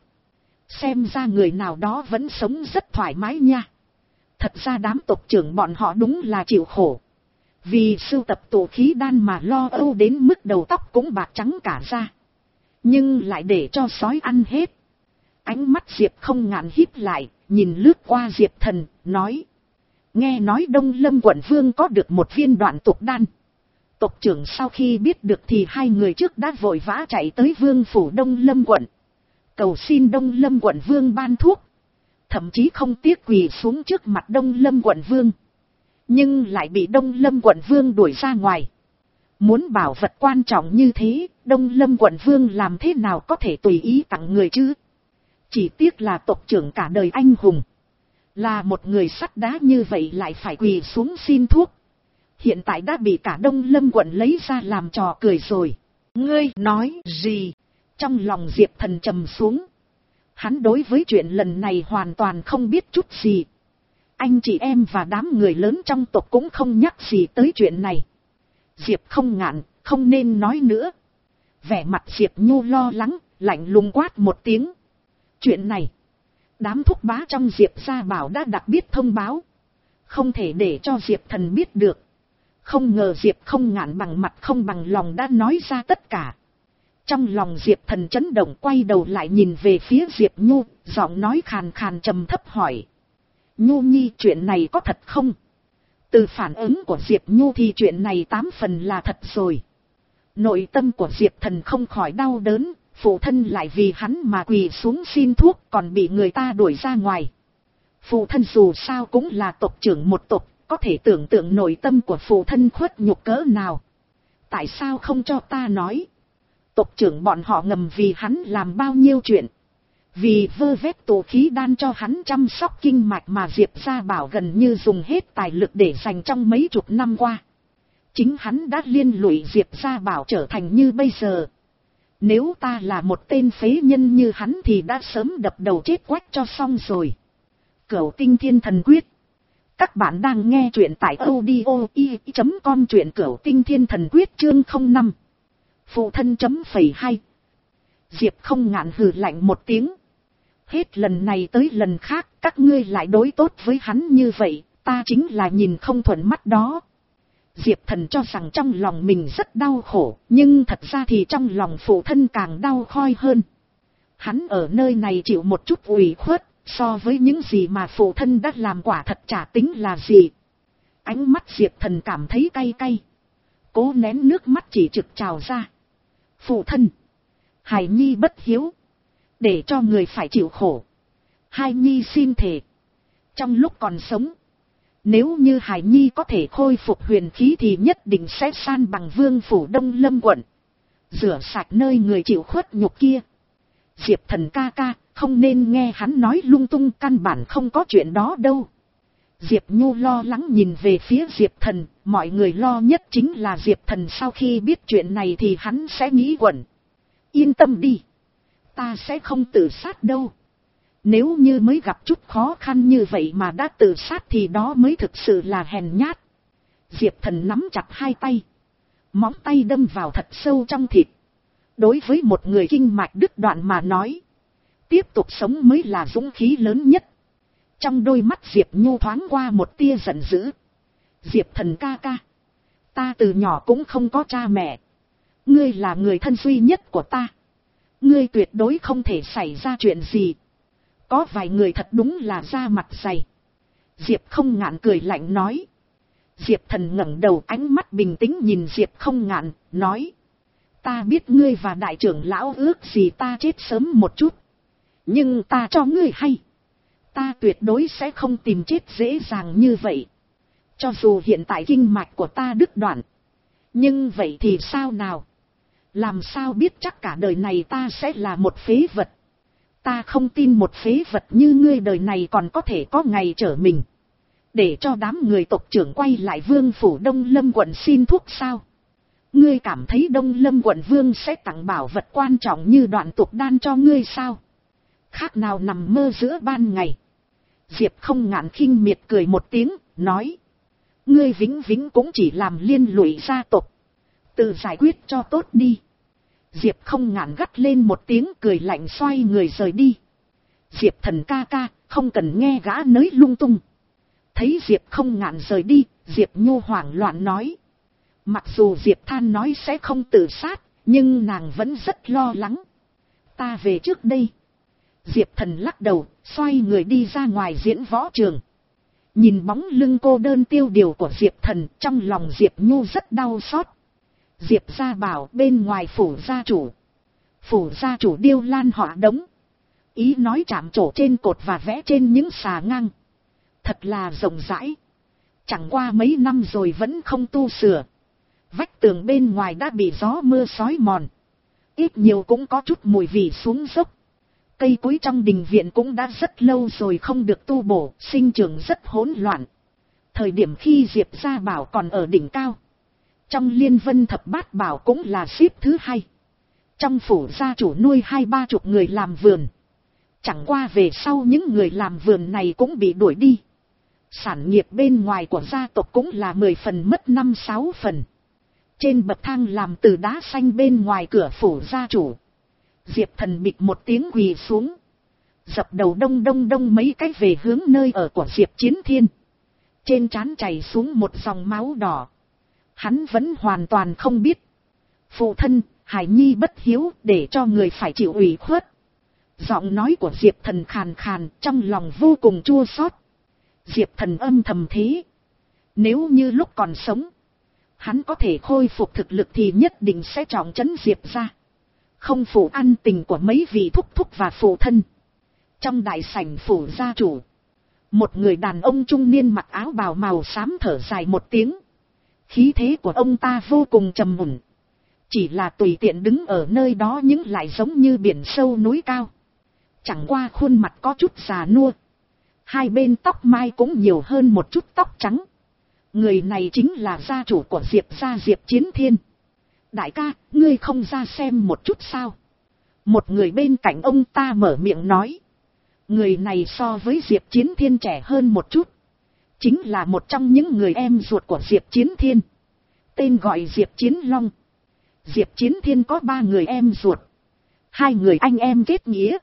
Xem ra người nào đó vẫn sống rất thoải mái nha. Thật ra đám tộc trưởng bọn họ đúng là chịu khổ. Vì sưu tập tụ khí đan mà lo âu đến mức đầu tóc cũng bạc trắng cả ra. Nhưng lại để cho sói ăn hết. Ánh mắt Diệp Không Ngạn híp lại, nhìn lướt qua Diệp Thần, nói. Nghe nói Đông Lâm quận vương có được một viên đoạn tục đan. Tộc trưởng sau khi biết được thì hai người trước đã vội vã chạy tới vương phủ Đông Lâm quận. Cầu xin Đông Lâm quận vương ban thuốc. Thậm chí không tiếc quỳ xuống trước mặt Đông Lâm quận vương. Nhưng lại bị Đông Lâm quận vương đuổi ra ngoài. Muốn bảo vật quan trọng như thế, Đông Lâm quận vương làm thế nào có thể tùy ý tặng người chứ? Chỉ tiếc là tộc trưởng cả đời anh hùng. Là một người sắt đá như vậy lại phải quỳ xuống xin thuốc. Hiện tại đã bị cả Đông Lâm quận lấy ra làm trò cười rồi. Ngươi nói gì? Trong lòng Diệp Thần trầm xuống. Hắn đối với chuyện lần này hoàn toàn không biết chút gì. Anh chị em và đám người lớn trong tộc cũng không nhắc gì tới chuyện này. Diệp Không Ngạn, không nên nói nữa. Vẻ mặt Diệp Nhu lo lắng, lạnh lùng quát một tiếng. Chuyện này, đám thúc bá trong Diệp Gia Bảo đã đặc biệt thông báo. Không thể để cho Diệp Thần biết được. Không ngờ Diệp Không Ngạn bằng mặt không bằng lòng đã nói ra tất cả. Trong lòng Diệp Thần chấn động, quay đầu lại nhìn về phía Diệp Nhu, giọng nói khàn khàn trầm thấp hỏi. Nhu nhi, chuyện này có thật không? Từ phản ứng của Diệp Nhu thì chuyện này tám phần là thật rồi. Nội tâm của Diệp Thần không khỏi đau đớn, phụ thân lại vì hắn mà quỳ xuống xin thuốc còn bị người ta đuổi ra ngoài. Phụ thân dù sao cũng là tộc trưởng một tộc, có thể tưởng tượng nội tâm của phụ thân khuất nhục cỡ nào. Tại sao không cho ta nói? Tộc trưởng bọn họ ngầm vì hắn làm bao nhiêu chuyện. Vì vơ vét tụ khí đan cho hắn chăm sóc kinh mạch mà Diệp Gia Bảo gần như dùng hết tài lực để dành trong mấy chục năm qua. Chính hắn đã liên lụy Diệp Gia Bảo trở thành như bây giờ. Nếu ta là một tên phế nhân như hắn thì đã sớm đập đầu chết quách cho xong rồi. Cửu Tinh Thiên Thần Quyết. Các bạn đang nghe truyện tại audio i chấm com, truyện cửu tinh thiên thần quyết chương không năm. Phụ thân chấm phẩy hai. Diệp Không Ngạn hừ lạnh một tiếng. Hết lần này tới lần khác các ngươi lại đối tốt với hắn như vậy, ta chính là nhìn không thuận mắt đó. Diệp Thần cho rằng trong lòng mình rất đau khổ, nhưng thật ra thì trong lòng phụ thân càng đau khoi hơn. Hắn ở nơi này chịu một chút ủy khuất, so với những gì mà phụ thân đã làm quả thật chả tính là gì. Ánh mắt Diệp Thần cảm thấy cay cay. Cố nén nước mắt chỉ trực trào ra. Phụ thân, hài nhi bất hiếu, để cho người phải chịu khổ. Hài nhi xin thề, trong lúc còn sống, nếu như hài nhi có thể khôi phục huyền khí thì nhất định sẽ san bằng Vương phủ Đông Lâm quận, rửa sạch nơi người chịu khuất nhục kia. Diệp Thần ca ca, không nên nghe hắn nói lung tung, căn bản không có chuyện đó đâu. Diệp Nhu lo lắng nhìn về phía Diệp Thần, mọi người lo nhất chính là Diệp Thần sau khi biết chuyện này thì hắn sẽ nghĩ quẩn. Yên tâm đi, ta sẽ không tự sát đâu. Nếu như mới gặp chút khó khăn như vậy mà đã tự sát thì đó mới thực sự là hèn nhát. Diệp Thần nắm chặt hai tay, móng tay đâm vào thật sâu trong thịt. Đối với một người kinh mạch đứt đoạn mà nói, tiếp tục sống mới là dũng khí lớn nhất. Trong đôi mắt Diệp Nhu thoáng qua một tia giận dữ. Diệp Thần ca ca, ta từ nhỏ cũng không có cha mẹ. Ngươi là người thân duy nhất của ta. Ngươi tuyệt đối không thể xảy ra chuyện gì. Có vài người thật đúng là da mặt dày. Diệp Không Ngạn cười lạnh nói. Diệp Thần ngẩng đầu, ánh mắt bình tĩnh nhìn Diệp Không Ngạn, nói. Ta biết ngươi và đại trưởng lão ước gì ta chết sớm một chút. Nhưng ta cho ngươi hay, ta tuyệt đối sẽ không tìm chết dễ dàng như vậy. Cho dù hiện tại kinh mạch của ta đứt đoạn, nhưng vậy thì sao nào? Làm sao biết chắc cả đời này ta sẽ là một phế vật? Ta không tin một phế vật như ngươi đời này còn có thể có ngày trở mình, để cho đám người tộc trưởng quay lại Vương phủ Đông Lâm quận xin thuốc sao? Ngươi cảm thấy Đông Lâm quận vương sẽ tặng bảo vật quan trọng như đoạn tục đan cho ngươi sao? Khác nào nằm mơ giữa ban ngày. Diệp Không Ngạn khinh miệt cười một tiếng, nói. Ngươi vĩnh vĩnh cũng chỉ làm liên lụy gia tộc. Tự giải quyết cho tốt đi. Diệp Không Ngạn gắt lên một tiếng cười lạnh, xoay người rời đi. Diệp Thần ca ca, không cần nghe gã nới lung tung. Thấy Diệp Không Ngạn rời đi, Diệp Nhu hoảng loạn nói. Mặc dù Diệp Than nói sẽ không tự sát, nhưng nàng vẫn rất lo lắng. Ta về trước đây. Diệp Thần lắc đầu, xoay người đi ra ngoài diễn võ trường. Nhìn bóng lưng cô đơn tiêu điều của Diệp Thần, trong lòng Diệp Nhu rất đau xót. Diệp gia bảo bên ngoài phủ gia chủ. Phủ gia chủ điêu lan họa đống. Ý nói chạm trổ trên cột và vẽ trên những xà ngang. Thật là rộng rãi. Chẳng qua mấy năm rồi vẫn không tu sửa. Vách tường bên ngoài đã bị gió mưa xói mòn. Ít nhiều cũng có chút mùi vị xuống dốc. Cây cối trong đình viện cũng đã rất lâu rồi không được tu bổ, sinh trưởng rất hỗn loạn. Thời điểm khi Diệp gia bảo còn ở đỉnh cao, trong Liên Vân Thập Bát Bảo cũng là xếp thứ hai. Trong phủ gia chủ nuôi hai ba chục người làm vườn. Chẳng qua về sau những người làm vườn này cũng bị đuổi đi. Sản nghiệp bên ngoài của gia tộc cũng là mười phần mất năm sáu phần. Trên bậc thang làm từ đá xanh bên ngoài cửa phủ gia chủ, Diệp Thần bịch một tiếng quỳ xuống, dập đầu đông đông đông mấy cái về hướng nơi ở của Diệp Chiến Thiên. Trên trán chảy xuống một dòng máu đỏ. Hắn vẫn hoàn toàn không biết. Phụ thân, hài nhi bất hiếu, để cho người phải chịu ủy khuất. Giọng nói của Diệp Thần khàn khàn, trong lòng vô cùng chua xót. Diệp Thần âm thầm thế. Nếu như lúc còn sống, hắn có thể khôi phục thực lực thì nhất định sẽ trọng trấn Diệp ra. Không phụ ăn tình của mấy vị thúc thúc và phụ thân. Trong đại sảnh phủ gia chủ, một người đàn ông trung niên mặc áo bào màu xám thở dài một tiếng. Khí thế của ông ta vô cùng trầm ổn. Chỉ là tùy tiện đứng ở nơi đó nhưng lại giống như biển sâu núi cao. Chẳng qua khuôn mặt có chút già nua. Hai bên tóc mai cũng nhiều hơn một chút tóc trắng. Người này chính là gia chủ của Diệp gia Diệp Chiến Thiên. Đại ca, ngươi không ra xem một chút sao? Một người bên cạnh ông ta mở miệng nói. Người này so với Diệp Chiến Thiên trẻ hơn một chút. chính là một trong những người em ruột của Diệp Chiến Thiên, tên gọi Diệp Chiến Long. Diệp Chiến Thiên có ba người em ruột, hai người anh em kết nghĩa.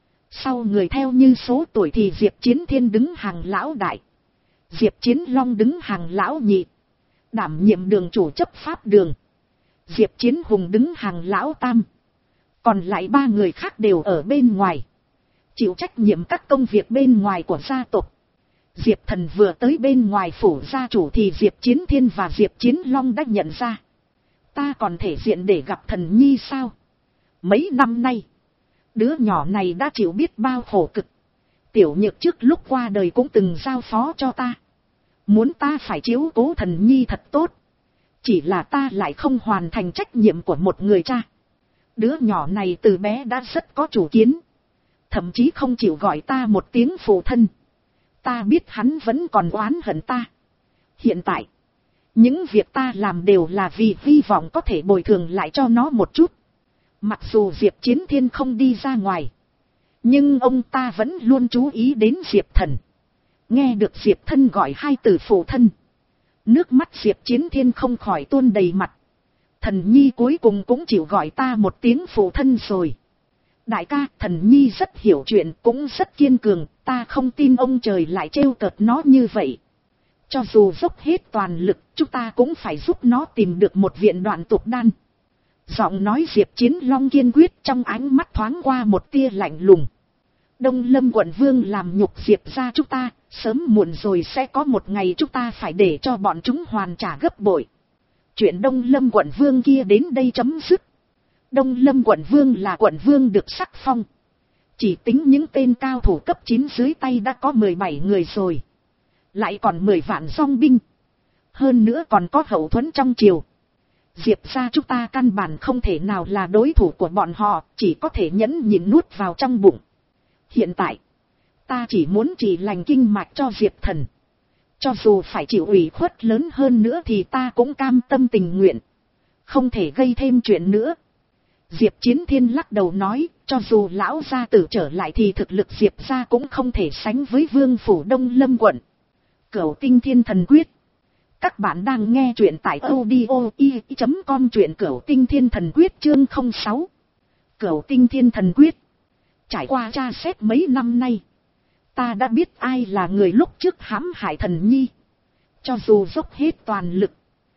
Sau người theo như số tuổi thì Diệp Chiến Thiên đứng hàng lão đại, Diệp Chiến Long đứng hàng lão nhị, đảm nhiệm đường chủ chấp pháp đường. Diệp Chiến Hùng đứng hàng lão tam, còn lại ba người khác đều ở bên ngoài, chịu trách nhiệm các công việc bên ngoài của gia tộc. Diệp Thần vừa tới bên ngoài phủ gia chủ thì Diệp Chiến Thiên và Diệp Chiến Long đã nhận ra. Ta còn thể diện để gặp Thần Nhi sao? Mấy năm nay, đứa nhỏ này đã chịu biết bao khổ cực. Tiểu Nhược trước lúc qua đời cũng từng giao phó cho ta, muốn ta phải chiếu cố Thần Nhi thật tốt. Chỉ là ta lại không hoàn thành trách nhiệm của một người cha. Đứa nhỏ này từ bé đã rất có chủ kiến, thậm chí không chịu gọi ta một tiếng phụ thân. Ta biết hắn vẫn còn oán hận ta. Hiện tại, những việc ta làm đều là vì hy vọng có thể bồi thường lại cho nó một chút. Mặc dù Diệp Chiến Thiên không đi ra ngoài, nhưng ông ta vẫn luôn chú ý đến Diệp Thần. Nghe được Diệp Thân gọi hai từ phụ thân, nước mắt Diệp Chiến Thiên không khỏi tuôn đầy mặt. Thần Nhi cuối cùng cũng chịu gọi ta một tiếng phụ thân rồi. Đại ca, Thần Nhi rất hiểu chuyện, cũng rất kiên cường, ta không tin ông trời lại trêu cợt nó như vậy. Cho dù dốc hết toàn lực, chúng ta cũng phải giúp nó tìm được một viện đoạn tục đan. Giọng nói Diệp Chiến Long kiên quyết, trong ánh mắt thoáng qua một tia lạnh lùng. Đông Lâm quận vương làm nhục Diệp gia chúng ta, sớm muộn rồi sẽ có một ngày chúng ta phải để cho bọn chúng hoàn trả gấp bội. Chuyện Đông Lâm quận vương kia đến đây chấm dứt. Đông Lâm quận vương là quận vương được sắc phong. Chỉ tính những tên cao thủ cấp chín dưới tay đã có mười bảy người rồi. Lại còn mười vạn dòng binh. Hơn nữa còn có hậu thuẫn trong triều. Diệp gia chúng ta căn bản không thể nào là đối thủ của bọn họ, chỉ có thể nhẫn nhịn nuốt vào trong bụng. Hiện tại, ta chỉ muốn trị lành kinh mạch cho Diệp Thần. Cho dù phải chịu ủy khuất lớn hơn nữa thì ta cũng cam tâm tình nguyện. Không thể gây thêm chuyện nữa. Diệp Chiến Thiên lắc đầu nói, cho dù lão gia tử trở lại thì thực lực Diệp gia cũng không thể sánh với vương phủ Đông Lâm quận. Cửu Tinh Thiên Thần Quyết. Các bạn đang nghe truyện tại audio i chấm com, truyện Cửu Tinh Thiên Thần Quyết chương không sáu. Cửu Tinh Thiên Thần Quyết. Trải qua tra xét mấy năm nay, ta đã biết ai là người lúc trước hãm hại Thần Nhi. Cho dù dốc hết toàn lực,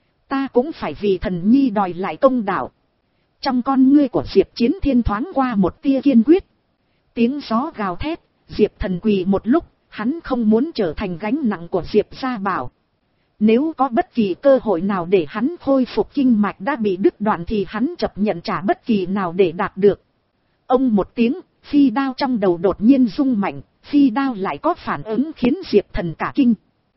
ta cũng phải vì Thần Nhi đòi lại công đạo. Trong con ngươi của Diệp Chiến Thiên thoáng qua một tia kiên quyết. Tiếng gió gào thét, Diệp Thần quỳ một lúc, hắn không muốn trở thành gánh nặng của Diệp gia bảo. Nếu có bất kỳ cơ hội nào để hắn khôi phục kinh mạch đã bị đứt đoạn thì hắn chấp nhận trả bất kỳ nào để đạt được. Ông một tiếng, phi đao trong đầu đột nhiên rung mạnh, phi đao lại có phản ứng khiến Diệp Thần cả kinh.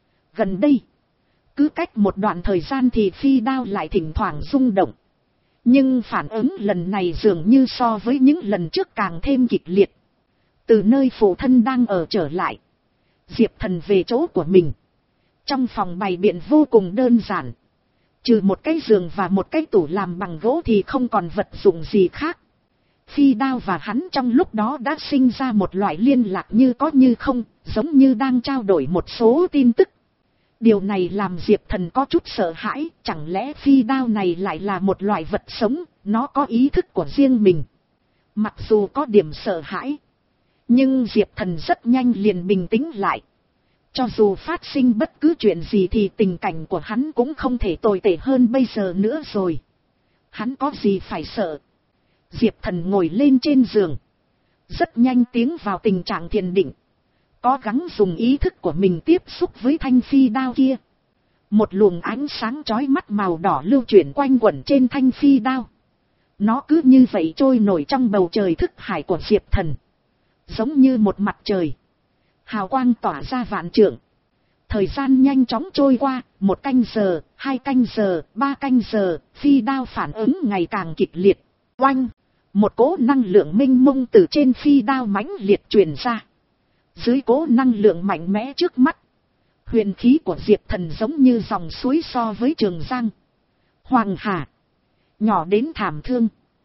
Gần đây, cứ cách một đoạn thời gian thì phi đao lại thỉnh thoảng rung động. Nhưng phản ứng lần này dường như so với những lần trước càng thêm kịch liệt. Từ nơi phụ thân đang ở trở lại, Diệp Thần về chỗ của mình. Trong phòng bày biện vô cùng đơn giản. Trừ một cái giường và một cái tủ làm bằng gỗ thì không còn vật dụng gì khác. Phi đao và hắn trong lúc đó đã sinh ra một loại liên lạc như có như không, giống như đang trao đổi một số tin tức. Điều này làm Diệp Thần có chút sợ hãi, chẳng lẽ phi đao này lại là một loại vật sống, nó có ý thức của riêng mình. Mặc dù có điểm sợ hãi, nhưng Diệp Thần rất nhanh liền bình tĩnh lại. Cho dù phát sinh bất cứ chuyện gì thì tình cảnh của hắn cũng không thể tồi tệ hơn bây giờ nữa rồi. Hắn có gì phải sợ. Diệp Thần ngồi lên trên giường, rất nhanh tiến vào tình trạng thiền định. Cố gắng dùng ý thức của mình tiếp xúc với thanh phi đao kia. Một luồng ánh sáng chói mắt màu đỏ lưu chuyển quanh quẩn trên thanh phi đao. Nó cứ như vậy trôi nổi trong bầu trời thức hải của Diệp Thần. Giống như một mặt trời. Hào quang tỏa ra vạn trượng. Thời gian nhanh chóng trôi qua, một canh giờ, hai canh giờ, ba canh giờ, phi đao phản ứng ngày càng kịch liệt. Oanh! Một cỗ năng lượng mênh mông từ trên phi đao mãnh liệt truyền ra. Dưới cỗ năng lượng mạnh mẽ trước mắt, huyền khí của Diệp Thần giống như dòng suối so với Trường Giang, Hoàng Hà, nhỏ đến thảm thương.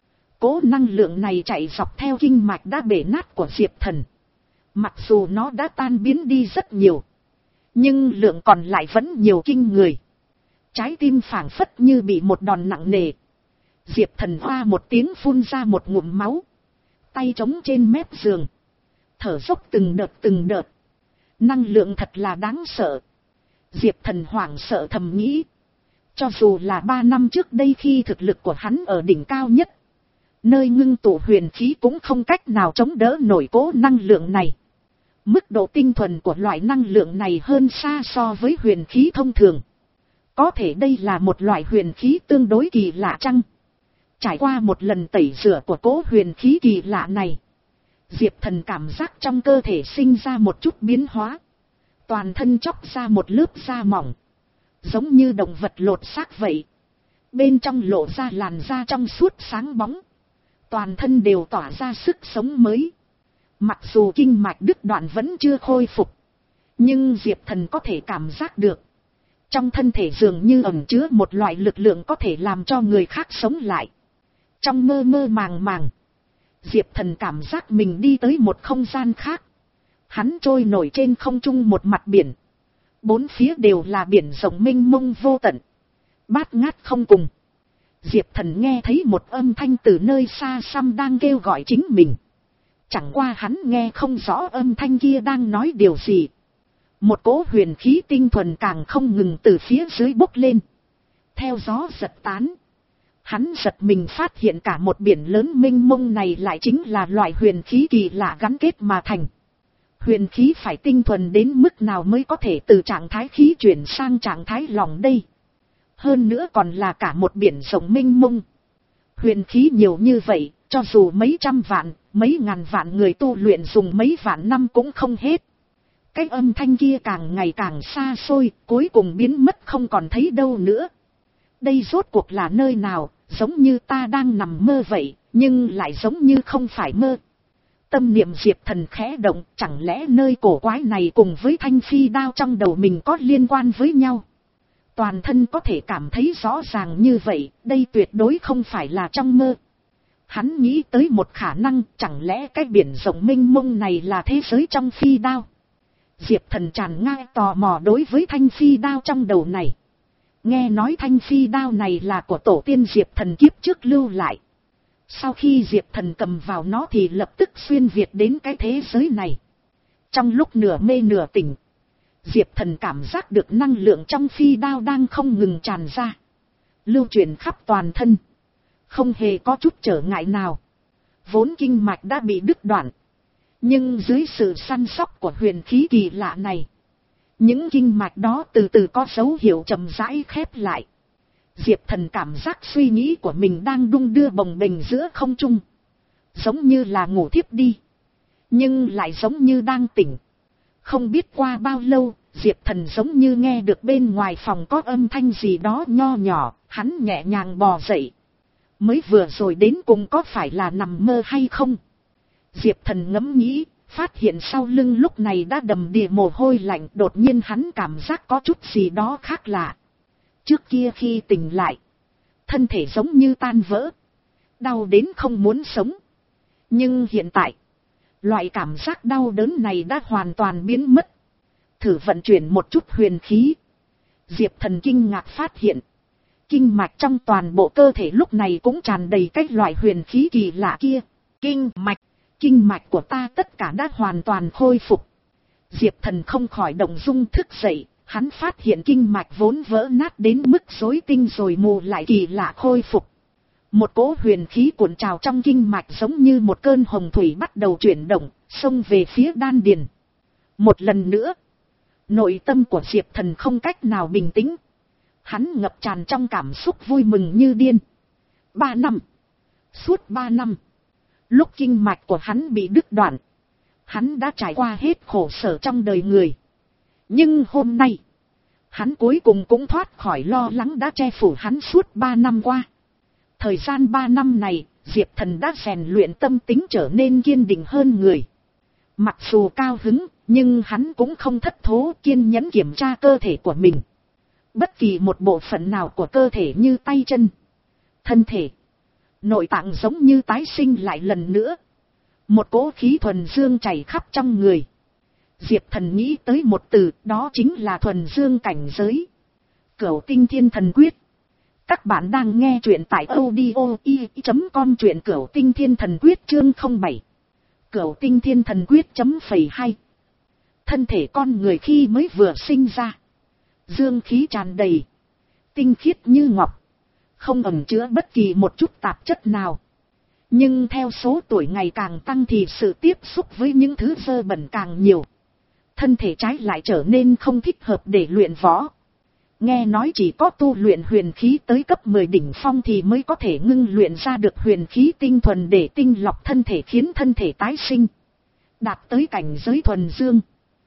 Cỗ năng lượng này chạy dọc theo kinh mạch đã bể nát của Diệp Thần. Mặc dù nó đã tan biến đi rất nhiều, Nhưng lượng còn lại vẫn nhiều kinh người. Trái tim phảng phất như bị một đòn nặng nề. Diệp Thần hoa một tiếng phun ra một ngụm máu. Tay trống trên mép giường. Thở dốc từng đợt từng đợt. Năng lượng thật là đáng sợ. Diệp Thần hoảng sợ thầm nghĩ. Cho dù là ba năm trước đây khi thực lực của hắn ở đỉnh cao nhất. Nơi ngưng tụ huyền khí cũng không cách nào chống đỡ nổi cố năng lượng này. Mức độ tinh thuần của loại năng lượng này hơn xa so với huyền khí thông thường. Có thể đây là một loại huyền khí tương đối kỳ lạ chăng? Trải qua một lần tẩy rửa của cố huyền khí kỳ lạ này. Diệp Thần cảm giác trong cơ thể sinh ra một chút biến hóa. Toàn thân chóc ra một lớp da mỏng. Giống như động vật lột xác vậy. Bên trong lộ ra làn da trong suốt sáng bóng. Toàn thân đều tỏa ra sức sống mới. Mặc dù kinh mạch đứt đoạn vẫn chưa khôi phục. Nhưng Diệp Thần có thể cảm giác được. Trong thân thể dường như ẩn chứa một loại lực lượng có thể làm cho người khác sống lại. Trong mơ mơ màng màng. Diệp Thần cảm giác mình đi tới một không gian khác. Hắn trôi nổi trên không trung một mặt biển. Bốn phía đều là biển rộng mênh mông vô tận. Bát ngát không cùng. Diệp Thần nghe thấy một âm thanh từ nơi xa xăm đang kêu gọi chính mình. Chẳng qua hắn nghe không rõ âm thanh kia đang nói điều gì. Một cỗ huyền khí tinh thuần càng không ngừng từ phía dưới bốc lên. Theo gió giật tán. Hắn giật mình phát hiện cả một biển lớn mênh mông này lại chính là loại huyền khí kỳ lạ gắn kết mà thành. Huyền khí phải tinh thuần đến mức nào mới có thể từ trạng thái khí chuyển sang trạng thái lỏng đây. Hơn nữa còn là cả một biển rộng mênh mông. Huyền khí nhiều như vậy, cho dù mấy trăm vạn, mấy ngàn vạn người tu luyện dùng mấy vạn năm cũng không hết. Cái âm thanh kia càng ngày càng xa xôi, cuối cùng biến mất không còn thấy đâu nữa. Đây rốt cuộc là nơi nào, giống như ta đang nằm mơ vậy, nhưng lại giống như không phải mơ. Tâm niệm Diệp Thần khẽ động, chẳng lẽ nơi cổ quái này cùng với thanh phi đao trong đầu mình có liên quan với nhau. Toàn thân có thể cảm thấy rõ ràng như vậy, đây tuyệt đối không phải là trong mơ. Hắn nghĩ tới một khả năng, chẳng lẽ cái biển rộng mênh mông này là thế giới trong phi đao. Diệp Thần tràn ngập tò mò đối với thanh phi đao trong đầu này. Nghe nói thanh phi đao này là của tổ tiên Diệp Thần kiếp trước lưu lại. Sau khi Diệp Thần cầm vào nó thì lập tức xuyên việt đến cái thế giới này. Trong lúc nửa mê nửa tỉnh, Diệp Thần cảm giác được năng lượng trong phi đao đang không ngừng tràn ra. Lưu chuyển khắp toàn thân. Không hề có chút trở ngại nào. Vốn kinh mạch đã bị đứt đoạn. Nhưng dưới sự săn sóc của huyền khí kỳ lạ này, những kinh mạch đó từ từ có dấu hiệu chậm rãi khép lại. Diệp Thần cảm giác suy nghĩ của mình đang đung đưa bồng bềnh giữa không trung. Giống như là ngủ thiếp đi. Nhưng lại giống như đang tỉnh. Không biết qua bao lâu, Diệp Thần giống như nghe được bên ngoài phòng có âm thanh gì đó nho nhỏ, hắn nhẹ nhàng bò dậy. Mới vừa rồi đến cùng có phải là nằm mơ hay không? Diệp Thần ngẫm nghĩ, phát hiện sau lưng lúc này đã đầm đìa mồ hôi lạnh, đột nhiên hắn cảm giác có chút gì đó khác lạ. Trước kia khi tỉnh lại, thân thể giống như tan vỡ, đau đến không muốn sống. Nhưng hiện tại, loại cảm giác đau đớn này đã hoàn toàn biến mất. Thử vận chuyển một chút huyền khí. Diệp Thần kinh ngạc phát hiện, kinh mạch trong toàn bộ cơ thể lúc này cũng tràn đầy cái loại huyền khí kỳ lạ kia. Kinh mạch, kinh mạch của ta tất cả đã hoàn toàn khôi phục. Diệp Thần không khỏi động dung thức dậy. Hắn phát hiện kinh mạch vốn vỡ nát đến mức rối tinh rồi mù lại kỳ lạ khôi phục. Một cỗ huyền khí cuộn trào trong kinh mạch giống như một cơn hồng thủy bắt đầu chuyển động, xông về phía đan điền. Một lần nữa, nội tâm của Diệp Thần không cách nào bình tĩnh. Hắn ngập tràn trong cảm xúc vui mừng như điên. Ba năm. Suốt ba năm. Lúc kinh mạch của hắn bị đứt đoạn, hắn đã trải qua hết khổ sở trong đời người. Nhưng hôm nay, hắn cuối cùng cũng thoát khỏi lo lắng đã che phủ hắn suốt ba năm qua. Thời gian ba năm này, Diệp Thần đã rèn luyện tâm tính trở nên kiên định hơn người. Mặc dù cao hứng, nhưng hắn cũng không thất thố, kiên nhẫn kiểm tra cơ thể của mình. Bất kỳ một bộ phận nào của cơ thể như tay chân, thân thể, nội tạng giống như tái sinh lại lần nữa. Một cỗ khí thuần dương chảy khắp trong người. Diệp Thần nghĩ tới một từ, đó chính là thuần dương cảnh giới. Cửu tinh thiên thần quyết. Các bạn đang nghe truyện tại audio i chấm com, truyện Cửu tinh thiên thần quyết chương không bảy. Cửu tinh thiên thần quyết chấm phẩy hai. Thân thể con người khi mới vừa sinh ra, dương khí tràn đầy, tinh khiết như ngọc, không ẩn chứa bất kỳ một chút tạp chất nào. Nhưng theo số tuổi ngày càng tăng thì sự tiếp xúc với những thứ dơ bẩn càng nhiều. Thân thể trái lại trở nên không thích hợp để luyện võ. Nghe nói chỉ có tu luyện huyền khí tới cấp mười đỉnh phong thì mới có thể ngưng luyện ra được huyền khí tinh thuần để tinh lọc thân thể, khiến thân thể tái sinh. Đạt tới cảnh giới thuần dương,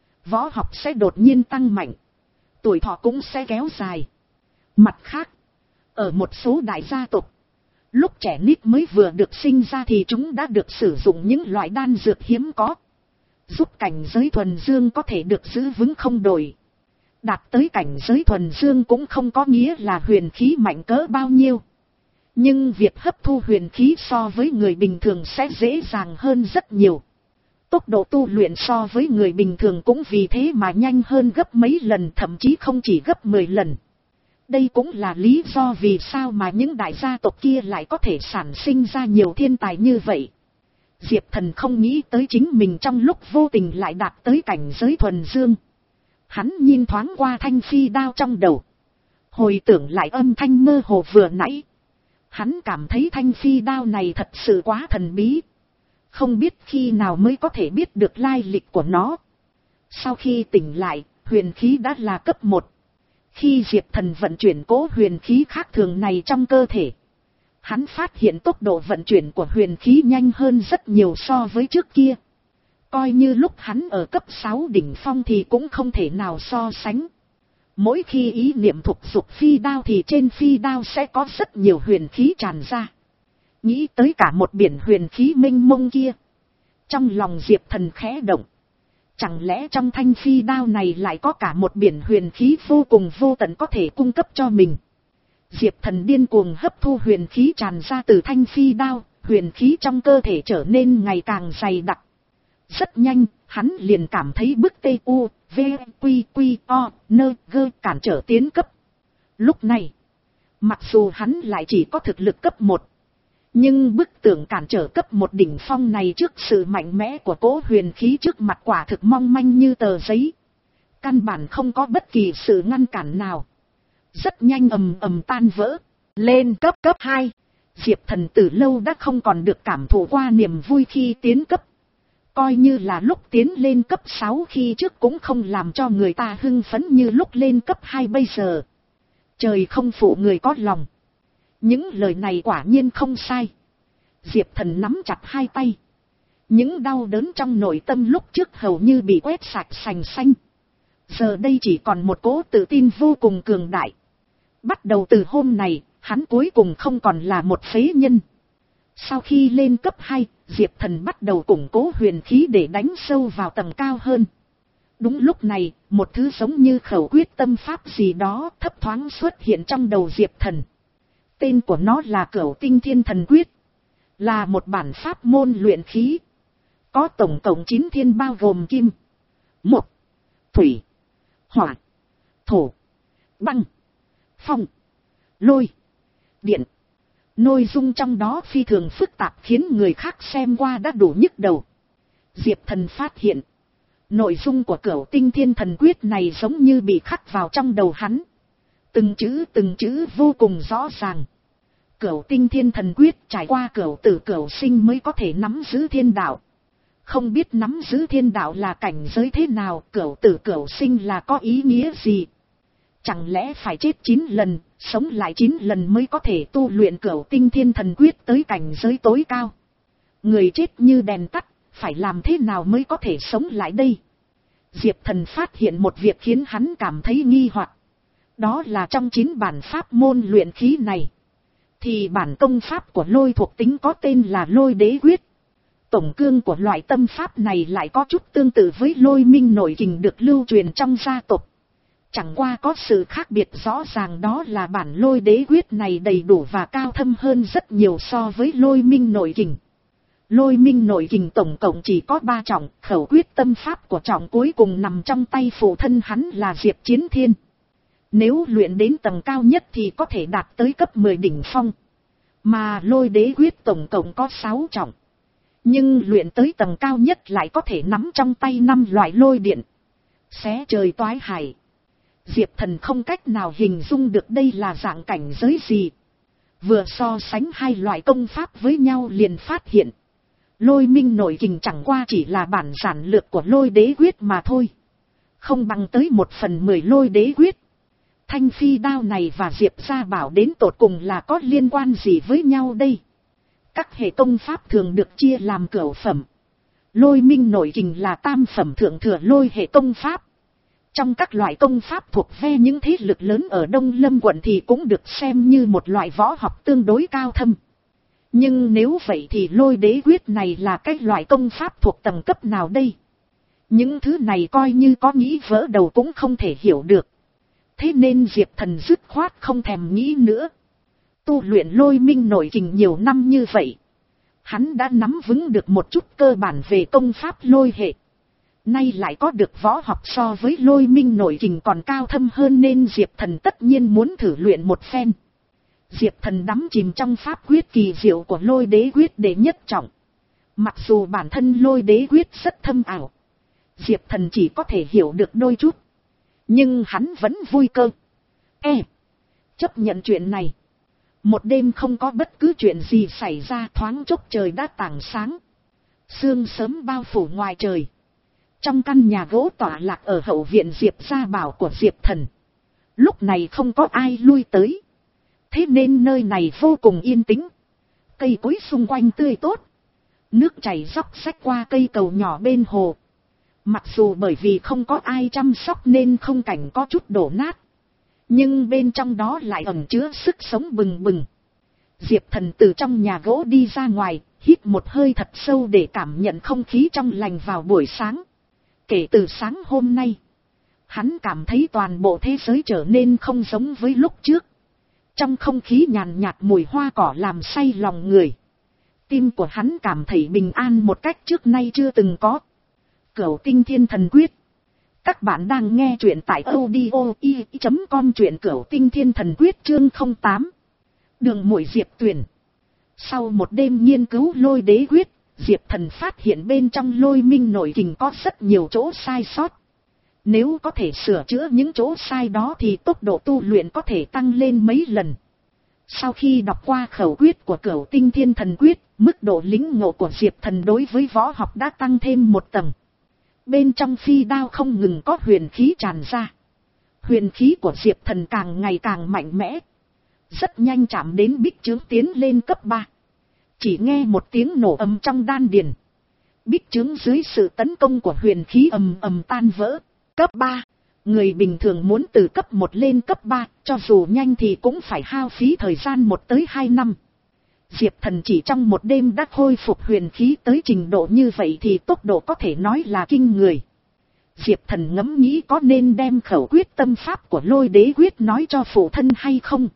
võ học sẽ đột nhiên tăng mạnh, tuổi thọ cũng sẽ kéo dài. Mặt khác, ở một số đại gia tộc, lúc trẻ nít mới vừa được sinh ra thì chúng đã được sử dụng những loại đan dược hiếm có, giúp cảnh giới thuần dương có thể được giữ vững không đổi. Đạt tới cảnh giới thuần dương cũng không có nghĩa là huyền khí mạnh cỡ bao nhiêu. Nhưng việc hấp thu huyền khí so với người bình thường sẽ dễ dàng hơn rất nhiều. Tốc độ tu luyện so với người bình thường cũng vì thế mà nhanh hơn gấp mấy lần, thậm chí không chỉ gấp mười lần. Đây cũng là lý do vì sao mà những đại gia tộc kia lại có thể sản sinh ra nhiều thiên tài như vậy. Diệp Thần không nghĩ tới chính mình trong lúc vô tình lại đạt tới cảnh giới thuần dương. Hắn nhìn thoáng qua thanh phi đao trong đầu, hồi tưởng lại âm thanh mơ hồ vừa nãy. Hắn cảm thấy thanh phi đao này thật sự quá thần bí, không biết khi nào mới có thể biết được lai lịch của nó. Sau khi tỉnh lại, huyền khí đã là cấp một. Khi Diệp Thần vận chuyển cỗ huyền khí khác thường này trong cơ thể, hắn phát hiện tốc độ vận chuyển của huyền khí nhanh hơn rất nhiều so với trước kia. Coi như lúc hắn ở cấp sáu đỉnh phong thì cũng không thể nào so sánh. Mỗi khi ý niệm thúc giục phi đao thì trên phi đao sẽ có rất nhiều huyền khí tràn ra. Nghĩ tới cả một biển huyền khí mênh mông kia, trong lòng Diệp Thần khẽ động. Chẳng lẽ trong thanh phi đao này lại có cả một biển huyền khí vô cùng vô tận có thể cung cấp cho mình. Diệp Thần điên cuồng hấp thu huyền khí tràn ra từ thanh phi đao, huyền khí trong cơ thể trở nên ngày càng dày đặc. Rất nhanh, hắn liền cảm thấy bức T U, V, Quy, Quy, O, Nơ, Gơ cản trở tiến cấp. Lúc này, mặc dù hắn lại chỉ có thực lực cấp một, nhưng bức tường cản trở cấp một đỉnh phong này trước sự mạnh mẽ của cỗ huyền khí trước mặt quả thực mong manh như tờ giấy. Căn bản không có bất kỳ sự ngăn cản nào. Rất nhanh ầm ầm tan vỡ. Lên cấp cấp hai. Diệp Thần từ lâu đã không còn được cảm thụ qua niềm vui khi tiến cấp. Coi như là lúc tiến lên cấp sáu khi trước cũng không làm cho người ta hưng phấn như lúc lên cấp hai bây giờ. Trời không phụ người có lòng. Những lời này quả nhiên không sai. Diệp Thần nắm chặt hai tay. Những đau đớn trong nội tâm lúc trước hầu như bị quét sạch sành xanh. Giờ đây chỉ còn một cỗ tự tin vô cùng cường đại. Bắt đầu từ hôm này, hắn cuối cùng không còn là một phế nhân. Sau khi lên cấp hai, Diệp Thần bắt đầu củng cố huyền khí để đánh sâu vào tầng cao hơn. Đúng lúc này, một thứ giống như khẩu quyết tâm pháp gì đó thấp thoáng xuất hiện trong đầu Diệp Thần. Tên của nó là Cửu Tinh Thiên Thần Quyết. Là một bản pháp môn luyện khí. Có tổng cộng chín thiên bao gồm kim, mộc, thủy, hỏa, thổ, băng, phong, lôi, điện. Nội dung trong đó phi thường phức tạp khiến người khác xem qua đã đủ nhức đầu. Diệp Thần phát hiện, nội dung của Cửu Tinh Thiên Thần Quyết này giống như bị khắc vào trong đầu hắn. Từng chữ từng chữ vô cùng rõ ràng. Cửu Tinh Thiên Thần Quyết trải qua cửu tử cửu sinh mới có thể nắm giữ thiên đạo. Không biết nắm giữ thiên đạo là cảnh giới thế nào, cửu tử cửu sinh là có ý nghĩa gì? Chẳng lẽ phải chết chín lần, sống lại chín lần mới có thể tu luyện Cửu Tinh Thiên Thần Quyết tới cảnh giới tối cao? Người chết như đèn tắt, phải làm thế nào mới có thể sống lại đây? Diệp Thần phát hiện một việc khiến hắn cảm thấy nghi hoặc. Đó là trong chín bản pháp môn luyện khí này, thì bản công pháp của lôi thuộc tính có tên là Lôi Đế Quyết. Tổng cương của loại tâm pháp này lại có chút tương tự với Lôi Minh Nội Kình được lưu truyền trong gia tộc. Chẳng qua có sự khác biệt rõ ràng, đó là bản Lôi Đế Quyết này đầy đủ và cao thâm hơn rất nhiều so với Lôi Minh Nội Kình. Lôi minh nội kình tổng cộng chỉ có ba trọng, khẩu quyết tâm pháp của trọng cuối cùng nằm trong tay phụ thân hắn là Diệp Chiến Thiên. Nếu luyện đến tầng cao nhất thì có thể đạt tới cấp mười đỉnh phong. Mà lôi đế quyết tổng cộng có sáu trọng. Nhưng luyện tới tầng cao nhất lại có thể nắm trong tay năm loại lôi điện. Xé trời toái hải. Diệp Thần không cách nào hình dung được đây là dạng cảnh giới gì. Vừa so sánh hai loại công pháp với nhau liền phát hiện. Lôi minh nội kình chẳng qua chỉ là bản giản lược của lôi đế quyết mà thôi. Không bằng tới một phần mười lôi đế quyết. Thanh phi đao này và Diệp gia bảo đến tột cùng là có liên quan gì với nhau đây? Các hệ công pháp thường được chia làm cửu phẩm. Lôi minh nội kình là tam phẩm thượng thừa lôi hệ công pháp. Trong các loại công pháp thuộc ve những thế lực lớn ở Đông Lâm quận thì cũng được xem như một loại võ học tương đối cao thâm. Nhưng nếu vậy thì lôi đế quyết này là cái loại công pháp thuộc tầng cấp nào đây? Những thứ này coi như có nghĩ vỡ đầu cũng không thể hiểu được. Thế nên Diệp Thần dứt khoát không thèm nghĩ nữa. Tu luyện lôi minh nội kình nhiều năm như vậy. Hắn đã nắm vững được một chút cơ bản về công pháp lôi hệ. Nay lại có được võ học so với lôi minh nội kình còn cao thâm hơn nên Diệp Thần tất nhiên muốn thử luyện một phen. Diệp Thần đắm chìm trong pháp quyết kỳ diệu của lôi đế quyết đệ nhất trọng. Mặc dù bản thân lôi đế quyết rất thâm ảo. Diệp Thần chỉ có thể hiểu được đôi chút. Nhưng hắn vẫn vui cơ. E. Chấp nhận chuyện này. Một đêm không có bất cứ chuyện gì xảy ra, thoáng chốc trời đã tảng sáng. Sương sớm bao phủ ngoài trời. Trong căn nhà gỗ tọa lạc ở hậu viện Diệp gia bảo của Diệp Thần. Lúc này không có ai lui tới. Thế nên nơi này vô cùng yên tĩnh. Cây cối xung quanh tươi tốt. Nước chảy róc rách qua cây cầu nhỏ bên hồ. Mặc dù bởi vì không có ai chăm sóc nên không cảnh có chút đổ nát. Nhưng bên trong đó lại ẩn chứa sức sống bừng bừng. Diệp Thần từ trong nhà gỗ đi ra ngoài, hít một hơi thật sâu để cảm nhận không khí trong lành vào buổi sáng. Kể từ sáng hôm nay, hắn cảm thấy toàn bộ thế giới trở nên không giống với lúc trước. Trong không khí nhàn nhạt mùi hoa cỏ làm say lòng người. Tim của hắn cảm thấy bình an một cách trước nay chưa từng có. Cửu Tinh Thiên Thần Quyết. Các bạn đang nghe truyện tại audio i chấm com, truyện Cửu Tinh Thiên Thần Quyết chương không tám. Đường muội Diệp Tuyền. Sau một đêm nghiên cứu lôi đế quyết, Diệp Thần phát hiện bên trong lôi minh nội kình có rất nhiều chỗ sai sót. Nếu có thể sửa chữa những chỗ sai đó thì tốc độ tu luyện có thể tăng lên mấy lần. Sau khi đọc qua khẩu quyết của Cửu Tinh Thiên Thần Quyết, mức độ lĩnh ngộ của Diệp Thần đối với võ học đã tăng thêm một tầng. Bên trong phi đao không ngừng có huyền khí tràn ra. Huyền khí của Diệp Thần càng ngày càng mạnh mẽ. Rất nhanh chạm đến bích chướng tiến lên cấp ba. Chỉ nghe một tiếng nổ ầm trong đan điền. Bích chướng dưới sự tấn công của huyền khí ầm ầm tan vỡ. Cấp ba. Người bình thường muốn từ cấp một lên cấp ba, cho dù nhanh thì cũng phải hao phí thời gian một tới hai năm. Diệp Thần chỉ trong một đêm đã khôi phục huyền khí tới trình độ như vậy thì tốc độ có thể nói là kinh người. Diệp Thần ngẫm nghĩ có nên đem khẩu quyết tâm pháp của lôi đế quyết nói cho phụ thân hay không.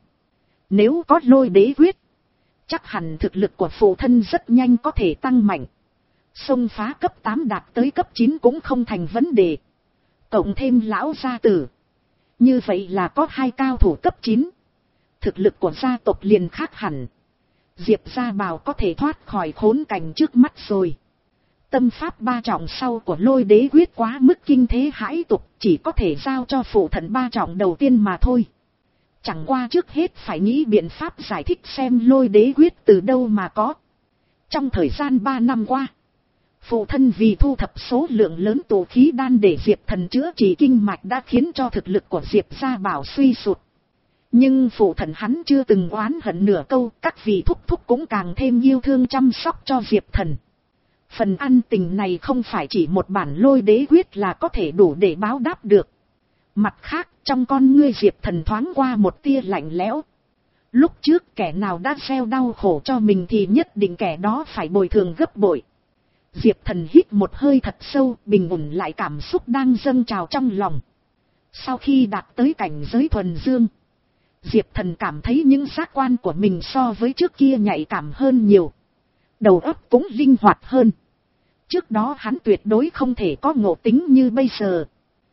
Nếu có lôi đế quyết, chắc hẳn thực lực của phụ thân rất nhanh có thể tăng mạnh. Xông phá cấp tám đạt tới cấp chín cũng không thành vấn đề. Cộng thêm lão gia tử. Như vậy là có hai cao thủ cấp chín. Thực lực của gia tộc liền khác hẳn. Diệp gia bảo có thể thoát khỏi khốn cảnh trước mắt rồi. Tâm pháp ba trọng sau của lôi đế quyết quá mức kinh thế hãi tục, chỉ có thể giao cho phụ thân ba trọng đầu tiên mà thôi. Chẳng qua trước hết phải nghĩ biện pháp giải thích xem lôi đế quyết từ đâu mà có. Trong thời gian ba năm qua, phụ thân vì thu thập số lượng lớn tụ khí đan để Diệp Thần chữa trị kinh mạch đã khiến cho thực lực của Diệp gia bảo suy sụt. Nhưng phụ thần hắn chưa từng oán hận nửa câu, các vị thúc thúc cũng càng thêm yêu thương chăm sóc cho Diệp Thần. Phần ăn tình này không phải chỉ một bản lôi đế quyết là có thể đủ để báo đáp được. Mặt khác, trong con ngươi Diệp Thần thoáng qua một tia lạnh lẽo. Lúc trước kẻ nào đã gieo đau khổ cho mình thì nhất định kẻ đó phải bồi thường gấp bội. Diệp Thần hít một hơi thật sâu, bình ổn lại cảm xúc đang dâng trào trong lòng. Sau khi đạt tới cảnh giới thuần dương, Diệp Thần cảm thấy những giác quan của mình so với trước kia nhạy cảm hơn nhiều. đầu óc cũng linh hoạt hơn. Trước đó hắn tuyệt đối không thể có ngộ tính như bây giờ.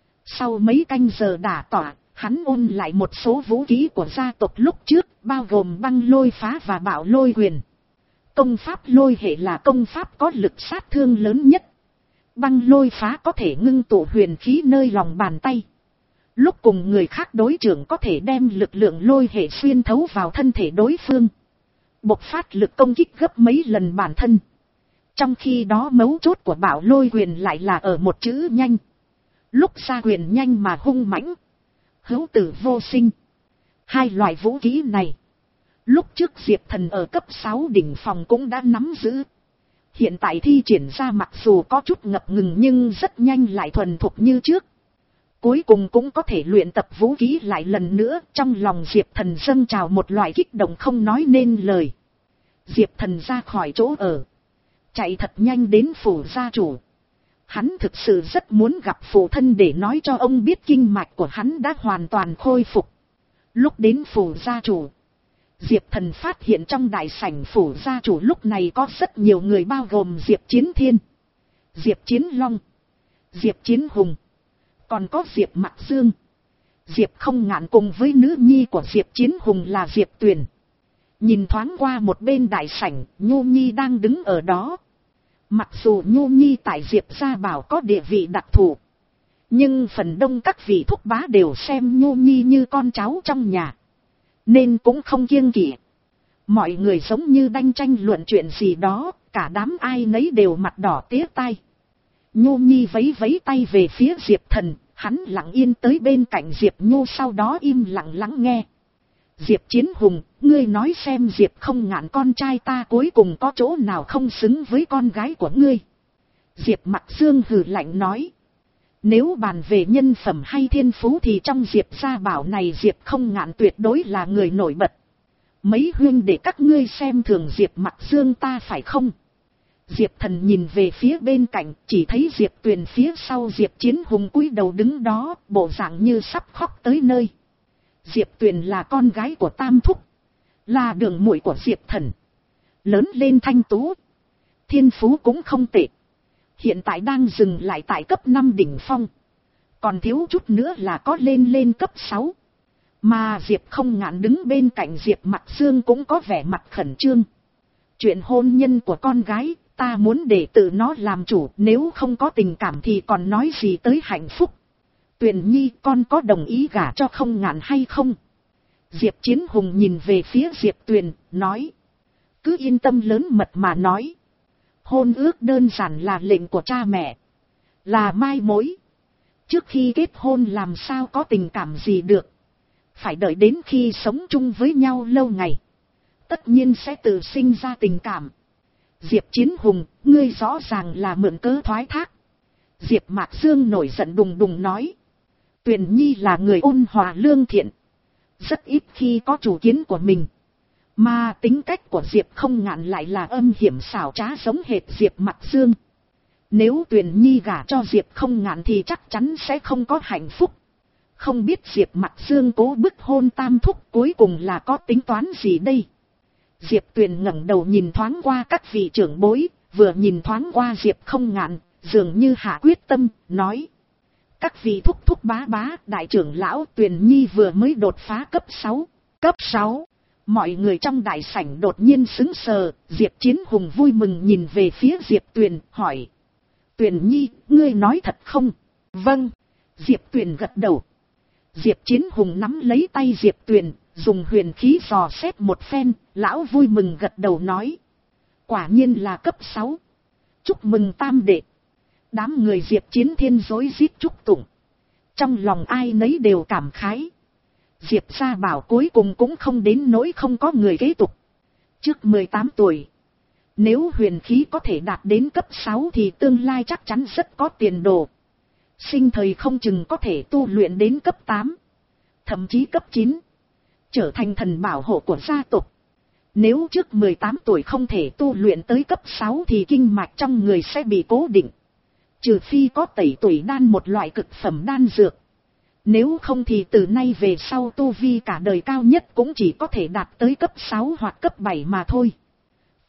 Sau mấy canh giờ đả tỏa, hắn ôn lại một số vũ khí của gia tộc lúc trước, bao gồm băng lôi phá và bạo lôi quyền. Công pháp lôi hệ là công pháp có lực sát thương lớn nhất. Băng lôi phá có thể ngưng tụ huyền khí nơi lòng bàn tay. Lúc cùng người khác đối trưởng có thể đem lực lượng lôi hệ xuyên thấu vào thân thể đối phương, bộc phát lực công kích gấp mấy lần bản thân. Trong khi đó mấu chốt của bạo lôi quyền lại là ở một chữ nhanh. Lúc ra quyền nhanh mà hung mãnh, hữu tử vô sinh. Hai loại vũ khí này, lúc trước Diệp Thần ở cấp sáu đỉnh phòng cũng đã nắm giữ. Hiện tại thi triển ra mặc dù có chút ngập ngừng nhưng rất nhanh lại thuần thục như trước. Cuối cùng cũng có thể luyện tập vũ khí lại lần nữa. Trong lòng Diệp Thần dâng trào một loại kích động không nói nên lời. Diệp Thần ra khỏi chỗ ở, chạy thật nhanh đến phủ gia chủ. Hắn thực sự rất muốn gặp phụ thân để nói cho ông biết kinh mạch của hắn đã hoàn toàn khôi phục. Lúc đến phủ gia chủ, Diệp Thần phát hiện trong đại sảnh phủ gia chủ lúc này có rất nhiều người, bao gồm Diệp Chiến Thiên, Diệp Chiến Long, Diệp Chiến Hùng, còn có Diệp Mặc Dương, Diệp Không Ngạn cùng với nữ nhi của Diệp Chiến Hùng là Diệp Tuyền. Nhìn thoáng qua một bên đại sảnh, Nhu Nhi đang đứng ở đó. Mặc dù Nhu Nhi tại Diệp gia bảo có địa vị đặc thù, nhưng phần đông các vị thúc bá đều xem Nhu Nhi như con cháu trong nhà, nên cũng không kiêng kỵ. Mọi người giống như đang tranh luận chuyện gì đó, cả đám ai nấy đều mặt đỏ tía tai. Nhu Nhi vấy vấy tay về phía Diệp Thần, hắn lặng yên tới bên cạnh Diệp Nhu, sau đó im lặng lắng nghe. Diệp Chiến Hùng, ngươi nói xem Diệp Không Ngạn con trai ta cuối cùng có chỗ nào không xứng với con gái của ngươi? Diệp Mặc Dương hừ lạnh nói. Nếu bàn về nhân phẩm hay thiên phú thì trong Diệp gia bảo này Diệp Không Ngạn tuyệt đối là người nổi bật. Mấy huynh để các ngươi xem thường Diệp Mặc Dương ta phải không? Diệp Thần nhìn về phía bên cạnh, chỉ thấy Diệp Tuyền phía sau Diệp Chiến Hùng cúi đầu đứng đó, bộ dạng như sắp khóc tới nơi. Diệp Tuyền là con gái của Tam Thúc, là đường muội của Diệp Thần, lớn lên thanh tú, thiên phú cũng không tệ. Hiện tại đang dừng lại tại cấp năm đỉnh phong, còn thiếu chút nữa là có lên lên cấp sáu. Mà Diệp Không Ngạn đứng bên cạnh Diệp Mặc Dương cũng có vẻ mặt khẩn trương. Chuyện hôn nhân của con gái, ta muốn để tự nó làm chủ, nếu không có tình cảm thì còn nói gì tới hạnh phúc. Tuyền Nhi, con có đồng ý gả cho Không Ngạn hay không? Diệp Chiến Hùng nhìn về phía Diệp Tuyền, nói. Cứ yên tâm lớn mật mà nói. Hôn ước đơn giản là lệnh của cha mẹ, là mai mối. Trước khi kết hôn làm sao có tình cảm gì được. Phải đợi đến khi sống chung với nhau lâu ngày, tất nhiên sẽ tự sinh ra tình cảm. Diệp Chiến Hùng, ngươi rõ ràng là mượn cớ thoái thác. Diệp Mạc Dương nổi giận đùng đùng nói. Tuyền Nhi là người ôn hòa lương thiện, rất ít khi có chủ kiến của mình. Mà tính cách của Diệp Không Ngạn lại là âm hiểm xảo trá giống hệt Diệp Mặc Dương. Nếu Tuyền Nhi gả cho Diệp Không Ngạn thì chắc chắn sẽ không có hạnh phúc. Không biết Diệp Mặc Dương cố bức hôn Tam Thúc cuối cùng là có tính toán gì đây? Diệp Tuyền ngẩng đầu nhìn thoáng qua các vị trưởng bối, vừa nhìn thoáng qua Diệp Không Ngạn, dường như hạ quyết tâm, nói. Các vị thúc thúc bá bá, đại trưởng lão Tuyền Nhi vừa mới đột phá cấp sáu. Cấp sáu. Mọi người trong đại sảnh đột nhiên sững sờ, Diệp Chiến Hùng vui mừng nhìn về phía Diệp Tuyền, hỏi. Tuyền Nhi, ngươi nói thật không? Vâng. Diệp Tuyền gật đầu. Diệp Chiến Hùng nắm lấy tay Diệp Tuyền, dùng huyền khí dò xét một phen, lão vui mừng gật đầu nói. Quả nhiên là cấp sáu. Chúc mừng tam đệ. Đám người Diệp Chiến Thiên rối rít chúc tụng. Trong lòng ai nấy đều cảm khái. Diệp gia bảo cuối cùng cũng không đến nỗi không có người kế tục. Trước mười tám tuổi, nếu huyền khí có thể đạt đến cấp sáu thì tương lai chắc chắn rất có tiền đồ. Sinh thời không chừng có thể tu luyện đến cấp tám, thậm chí cấp chín, trở thành thần bảo hộ của gia tộc. Nếu trước mười tám tuổi không thể tu luyện tới cấp sáu thì kinh mạch trong người sẽ bị cố định. Trừ phi có tẩy tuổi đan, một loại cực phẩm đan dược. Nếu không thì từ nay về sau tu vi cả đời cao nhất cũng chỉ có thể đạt tới cấp sáu hoặc cấp bảy mà thôi.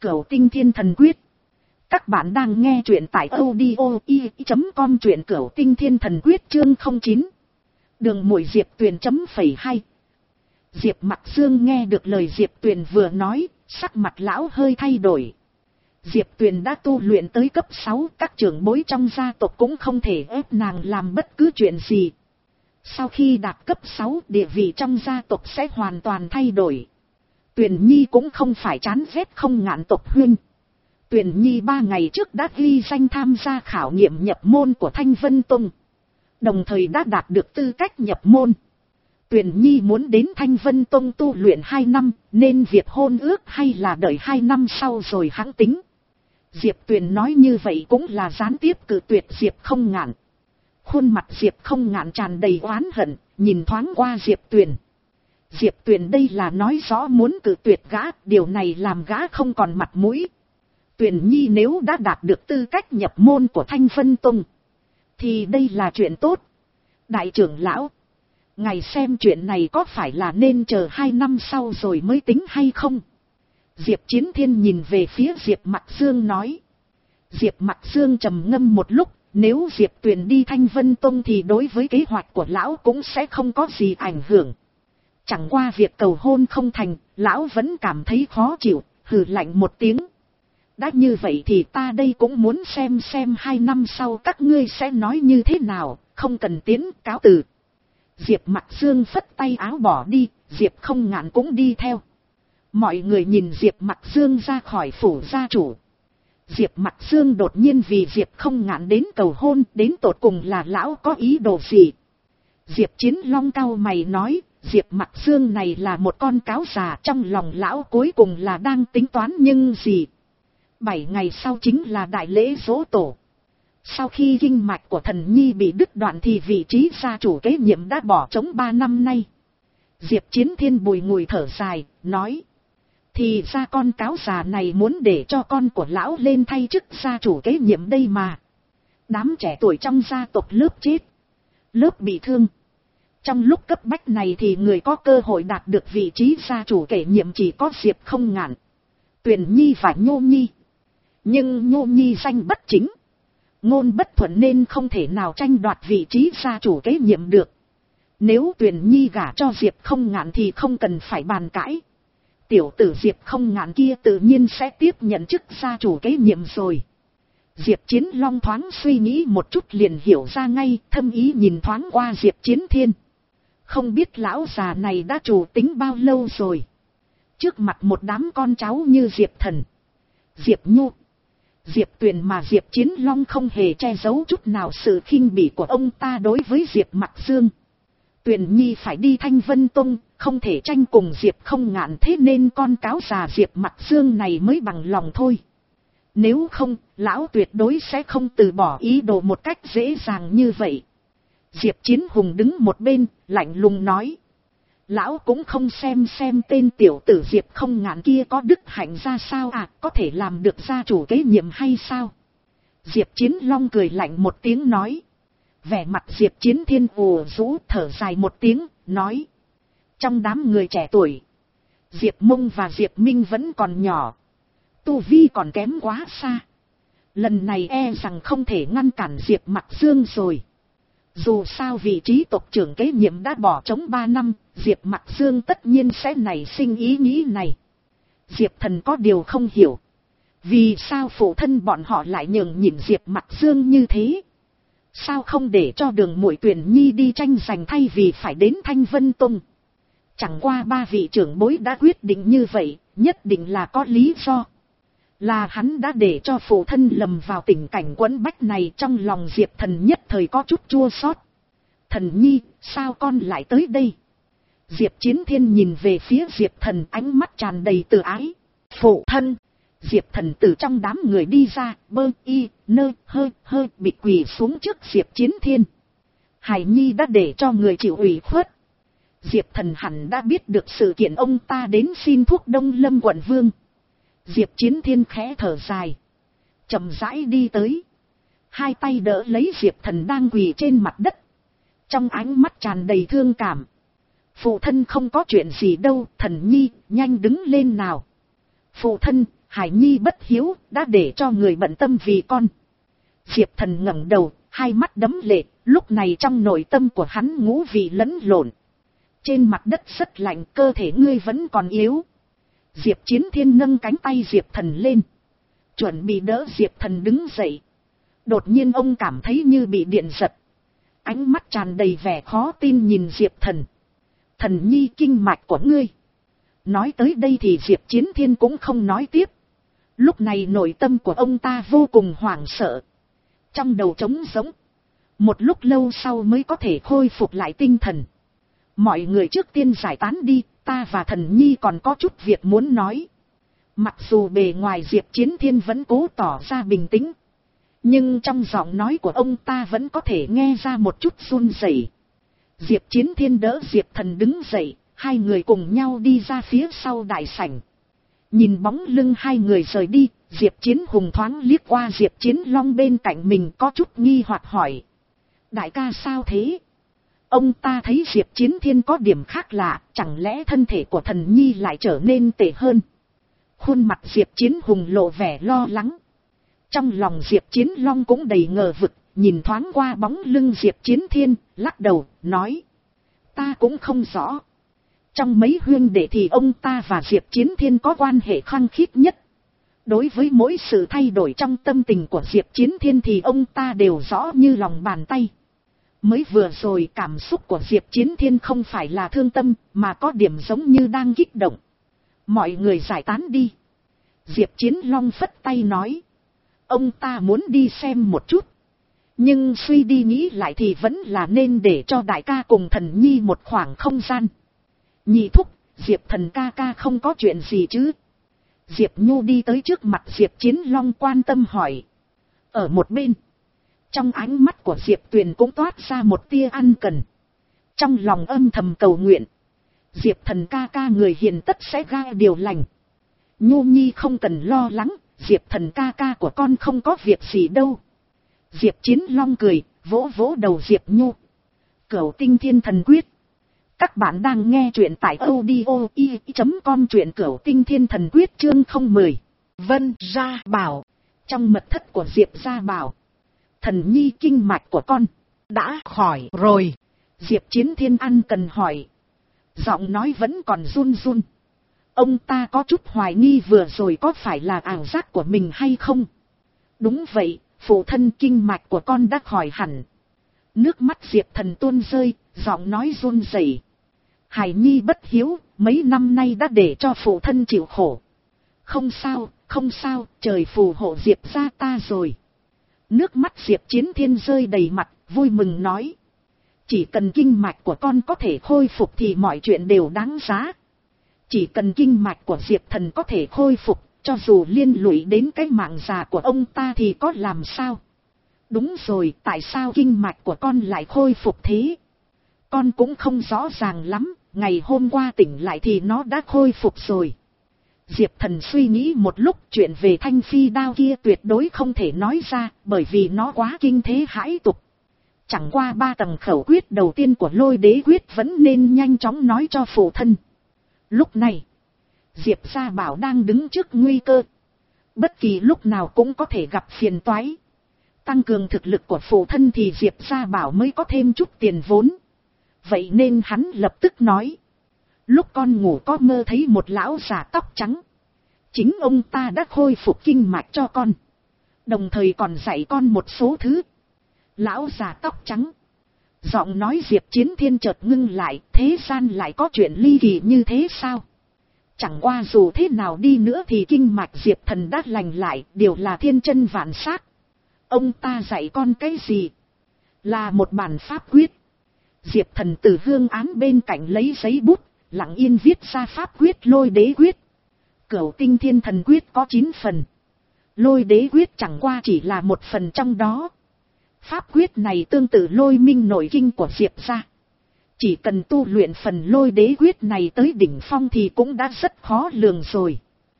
Cửu Tinh Thiên Thần Quyết. Các bạn đang nghe truyện tại audio i chấm com, truyện Cửu Tinh Thiên Thần Quyết chương không chín. Đường Muội Diệp Tuyền chấm phẩy hai. Diệp Mặc Dương nghe được lời Diệp Tuyền vừa nói, sắc mặt lão hơi thay đổi. Diệp Tuyền đã tu luyện tới cấp sáu, các trưởng bối trong gia tộc cũng không thể ép nàng làm bất cứ chuyện gì. Sau khi đạt cấp sáu, địa vị trong gia tộc sẽ hoàn toàn thay đổi. Tuyền Nhi cũng không phải chán ghét Không Ngạn tộc huynh. Tuyền Nhi ba ngày trước đã ghi danh tham gia khảo nghiệm nhập môn của Thanh Vân Tông, đồng thời đã đạt được tư cách nhập môn. Tuyền Nhi muốn đến Thanh Vân Tông tu luyện hai năm, nên việc hôn ước hay là đợi hai năm sau rồi hãng tính. Diệp Tuyền nói như vậy cũng là gián tiếp cự tuyệt Diệp Không Ngạn. Khuôn mặt Diệp Không Ngạn tràn đầy oán hận, nhìn thoáng qua Diệp Tuyền. Diệp Tuyền đây là nói rõ muốn cự tuyệt gã, điều này làm gã không còn mặt mũi. Tuyền Nhi nếu đã đạt được tư cách nhập môn của Thanh Vân Tông, thì đây là chuyện tốt. Đại trưởng lão, ngài xem chuyện này có phải là nên chờ hai năm sau rồi mới tính hay không? Diệp Chiến Thiên nhìn về phía Diệp Mặc Dương nói. Diệp Mặc Dương trầm ngâm một lúc, nếu Diệp Tuyền đi Thanh Vân Tông thì đối với kế hoạch của lão cũng sẽ không có gì ảnh hưởng. Chẳng qua việc cầu hôn không thành, lão vẫn cảm thấy khó chịu, hừ lạnh một tiếng. Đã như vậy thì ta đây cũng muốn xem xem hai năm sau các ngươi sẽ nói như thế nào, không cần tiến, cáo từ. Diệp Mặc Dương phất tay áo bỏ đi, Diệp Không Ngạn cũng đi theo. Mọi người nhìn Diệp Mặc Dương ra khỏi phủ gia chủ. Diệp Mặc Dương đột nhiên vì Diệp Không Ngạn đến cầu hôn, đến tột cùng là lão có ý đồ gì? Diệp Chiến Long cau mày nói, Diệp Mặc Dương này là một con cáo già, trong lòng lão cuối cùng là đang tính toán nhưng gì? Bảy ngày sau chính là đại lễ giỗ tổ. Sau khi kinh mạch của thần nhi bị đứt đoạn thì vị trí gia chủ kế nhiệm đã bỏ trống ba năm nay. Diệp Chiến Thiên bùi ngùi thở dài, nói. Thì ra con cáo già này muốn để cho con của lão lên thay chức gia chủ kế nhiệm đây mà. Đám trẻ tuổi trong gia tộc lớp chết, lớp bị thương. Trong lúc cấp bách này thì người có cơ hội đạt được vị trí gia chủ kế nhiệm chỉ có Diệp Không Ngạn, Tuyền Nhi và Nhô Nhi. Nhưng Nhô Nhi danh bất chính, ngôn bất thuận nên không thể nào tranh đoạt vị trí gia chủ kế nhiệm được. Nếu Tuyền Nhi gả cho Diệp Không Ngạn thì không cần phải bàn cãi. Tiểu tử Diệp Không Ngạn kia tự nhiên sẽ tiếp nhận chức gia chủ kế nhiệm rồi. Diệp Chiến Long thoáng suy nghĩ một chút liền hiểu ra ngay, thâm ý nhìn thoáng qua Diệp Chiến Thiên. Không biết lão già này đã chủ tính bao lâu rồi. Trước mặt một đám con cháu như Diệp Thần, Diệp Nhu, Diệp Tuyền mà Diệp Chiến Long không hề che giấu chút nào sự khinh bỉ của ông ta đối với Diệp Mặc Dương. Tuyền Nhi phải đi Thanh Vân Tông, không thể tranh cùng Diệp Không Ngạn, thế nên con cáo già Diệp Mặc Dương này mới bằng lòng thôi. Nếu không, lão tuyệt đối sẽ không từ bỏ ý đồ một cách dễ dàng như vậy. Diệp Chiến Hùng đứng một bên, lạnh lùng nói. Lão cũng không xem xem tên tiểu tử Diệp Không Ngạn kia có đức hạnh ra sao à, có thể làm được gia chủ kế nhiệm hay sao? Diệp Chiến Long cười lạnh một tiếng nói. Vẻ mặt Diệp Chiến Thiên ù rũ thở dài một tiếng, nói. Trong đám người trẻ tuổi, Diệp Mông và Diệp Minh vẫn còn nhỏ, tu vi còn kém quá xa. Lần này e rằng không thể ngăn cản Diệp Mặc Dương rồi. Dù sao vị trí tộc trưởng kế nhiệm đã bỏ trống ba năm, Diệp Mặc Dương tất nhiên sẽ nảy sinh ý nghĩ này. Diệp Thần có điều không hiểu. Vì sao phụ thân bọn họ lại nhường nhịn Diệp Mặc Dương như thế? Sao không để cho Đường Muội Tuyền Nhi đi tranh giành thay vì phải đến Thanh Vân Tông? Chẳng qua ba vị trưởng bối đã quyết định như vậy, nhất định là có lý do. Là hắn đã để cho phụ thân lầm vào tình cảnh quẫn bách này, trong lòng Diệp Thần nhất thời có chút chua xót. Thần Nhi, sao con lại tới đây? Diệp Chiến Thiên nhìn về phía Diệp Thần, ánh mắt tràn đầy từ ái. Phụ thân! Diệp Thần từ trong đám người đi ra, bơ y, nơ, hơ, hơ, bị quỳ xuống trước Diệp Chiến Thiên. Hải Nhi đã để cho người chịu ủy khuất. Diệp Thần hẳn đã biết được sự kiện ông ta đến xin thuốc Đông Lâm quận vương. Diệp Chiến Thiên khẽ thở dài, chậm rãi đi tới, hai tay đỡ lấy Diệp Thần đang quỳ trên mặt đất, trong ánh mắt tràn đầy thương cảm. Phụ thân không có chuyện gì đâu, Thần Nhi, nhanh đứng lên nào. Phụ thân, Hải nhi bất hiếu, đã để cho người bận tâm vì con. Diệp Thần ngẩng đầu, hai mắt đẫm lệ, lúc này trong nội tâm của hắn ngũ vị lẫn lộn. Trên mặt đất rất lạnh, cơ thể ngươi vẫn còn yếu. Diệp Chiến Thiên nâng cánh tay Diệp Thần lên, chuẩn bị đỡ Diệp Thần đứng dậy. Đột nhiên ông cảm thấy như bị điện giật. Ánh mắt tràn đầy vẻ khó tin nhìn Diệp Thần. Thần nhi, kinh mạch của ngươi. Nói tới đây thì Diệp Chiến Thiên cũng không nói tiếp. Lúc này nội tâm của ông ta vô cùng hoảng sợ. Trong đầu trống rỗng. Một lúc lâu sau mới có thể khôi phục lại tinh thần. Mọi người trước tiên giải tán đi, ta và thần nhi còn có chút việc muốn nói. Mặc dù bề ngoài Diệp Chiến Thiên vẫn cố tỏ ra bình tĩnh, nhưng trong giọng nói của ông ta vẫn có thể nghe ra một chút run rẩy. Diệp Chiến Thiên đỡ Diệp Thần đứng dậy, hai người cùng nhau đi ra phía sau đại sảnh. Nhìn bóng lưng hai người rời đi, Diệp Chiến Hùng thoáng liếc qua Diệp Chiến Long bên cạnh mình có chút nghi hoặc hỏi. Đại ca sao thế? Ông ta thấy Diệp Chiến Thiên có điểm khác lạ, chẳng lẽ thân thể của thần nhi lại trở nên tệ hơn? Khuôn mặt Diệp Chiến Hùng lộ vẻ lo lắng. Trong lòng Diệp Chiến Long cũng đầy ngờ vực, nhìn thoáng qua bóng lưng Diệp Chiến Thiên, lắc đầu, nói. Ta cũng không rõ. Trong mấy huynh đệ thì ông ta và Diệp Chiến Thiên có quan hệ khăng khít nhất. Đối với mỗi sự thay đổi trong tâm tình của Diệp Chiến Thiên thì ông ta đều rõ như lòng bàn tay. Mới vừa rồi cảm xúc của Diệp Chiến Thiên không phải là thương tâm, mà có điểm giống như đang kích động. Mọi người giải tán đi. Diệp Chiến Long phất tay nói. Ông ta muốn đi xem một chút. Nhưng suy đi nghĩ lại thì vẫn là nên để cho đại ca cùng thần nhi một khoảng không gian. Nhị thúc, Diệp Thần ca ca không có chuyện gì chứ? Diệp Nhu đi tới trước mặt Diệp Chiến Long quan tâm hỏi. Ở một bên, trong ánh mắt của Diệp Tuyền cũng toát ra một tia ăn cần. Trong lòng âm thầm cầu nguyện. Diệp Thần ca ca người hiền tất sẽ ra điều lành. Nhu nhi không cần lo lắng, Diệp Thần ca ca của con không có việc gì đâu. Diệp Chiến Long cười, vỗ vỗ đầu Diệp Nhu. Cửu Tinh Thiên Thần Quyết. Các bạn đang nghe truyện tại audio i chấm com, truyện Cửu Tinh Thiên Thần Quyết chương không mười. Vân Gia Bảo. Trong mật thất của Diệp Gia Bảo. Thần nhi, kinh mạch của con đã khỏi rồi. Diệp Chiến Thiên ăn cần hỏi. Giọng nói vẫn còn run run. Ông ta có chút hoài nghi vừa rồi có phải là ảo giác của mình hay không. Đúng vậy, phụ thân, kinh mạch của con đã khỏi hẳn. Nước mắt Diệp Thần tuôn rơi, giọng nói run rẩy. Hải nhi bất hiếu, mấy năm nay đã để cho phụ thân chịu khổ. Không sao, không sao, trời phù hộ Diệp gia ta rồi. Nước mắt Diệp Chiến Thiên rơi đầy mặt, vui mừng nói. Chỉ cần kinh mạch của con có thể khôi phục thì mọi chuyện đều đáng giá. Chỉ cần kinh mạch của Diệp Thần có thể khôi phục, cho dù liên lụy đến cái mạng già của ông ta thì có làm sao? Đúng rồi, tại sao kinh mạch của con lại khôi phục thế? Con cũng không rõ ràng lắm, ngày hôm qua tỉnh lại thì nó đã khôi phục rồi. Diệp Thần suy nghĩ một lúc, chuyện về thanh phi đao kia tuyệt đối không thể nói ra, bởi vì nó quá kinh thế hãi tục. Chẳng qua ba tầng khẩu quyết đầu tiên của Lôi Đế Quyết vẫn nên nhanh chóng nói cho phụ thân. Lúc này, Diệp Gia Bảo đang đứng trước nguy cơ. Bất kỳ lúc nào cũng có thể gặp phiền toái. Tăng cường thực lực của phụ thân thì Diệp Gia Bảo mới có thêm chút tiền vốn. Vậy nên hắn lập tức nói. Lúc con ngủ có mơ thấy một lão già tóc trắng. Chính ông ta đã khôi phục kinh mạch cho con. Đồng thời còn dạy con một số thứ. Lão già tóc trắng. Giọng nói Diệp Chiến Thiên chợt ngưng lại, thế gian lại có chuyện ly kỳ như thế sao? Chẳng qua dù thế nào đi nữa thì kinh mạch Diệp Thần đã lành lại, điều là thiên chân vạn sát. Ông ta dạy con cái gì? Là một bản pháp quyết. Diệp Thần từ hương án bên cạnh lấy giấy bút, lặng yên viết ra pháp quyết Lôi Đế Quyết. Cửu Tinh Thiên Thần Quyết có chín phần. Lôi Đế Quyết chẳng qua chỉ là một phần trong đó. Pháp quyết này tương tự Lôi Minh nội kinh của Diệp gia. Chỉ cần tu luyện phần Lôi Đế Quyết này tới đỉnh phong thì cũng đã rất khó lường rồi.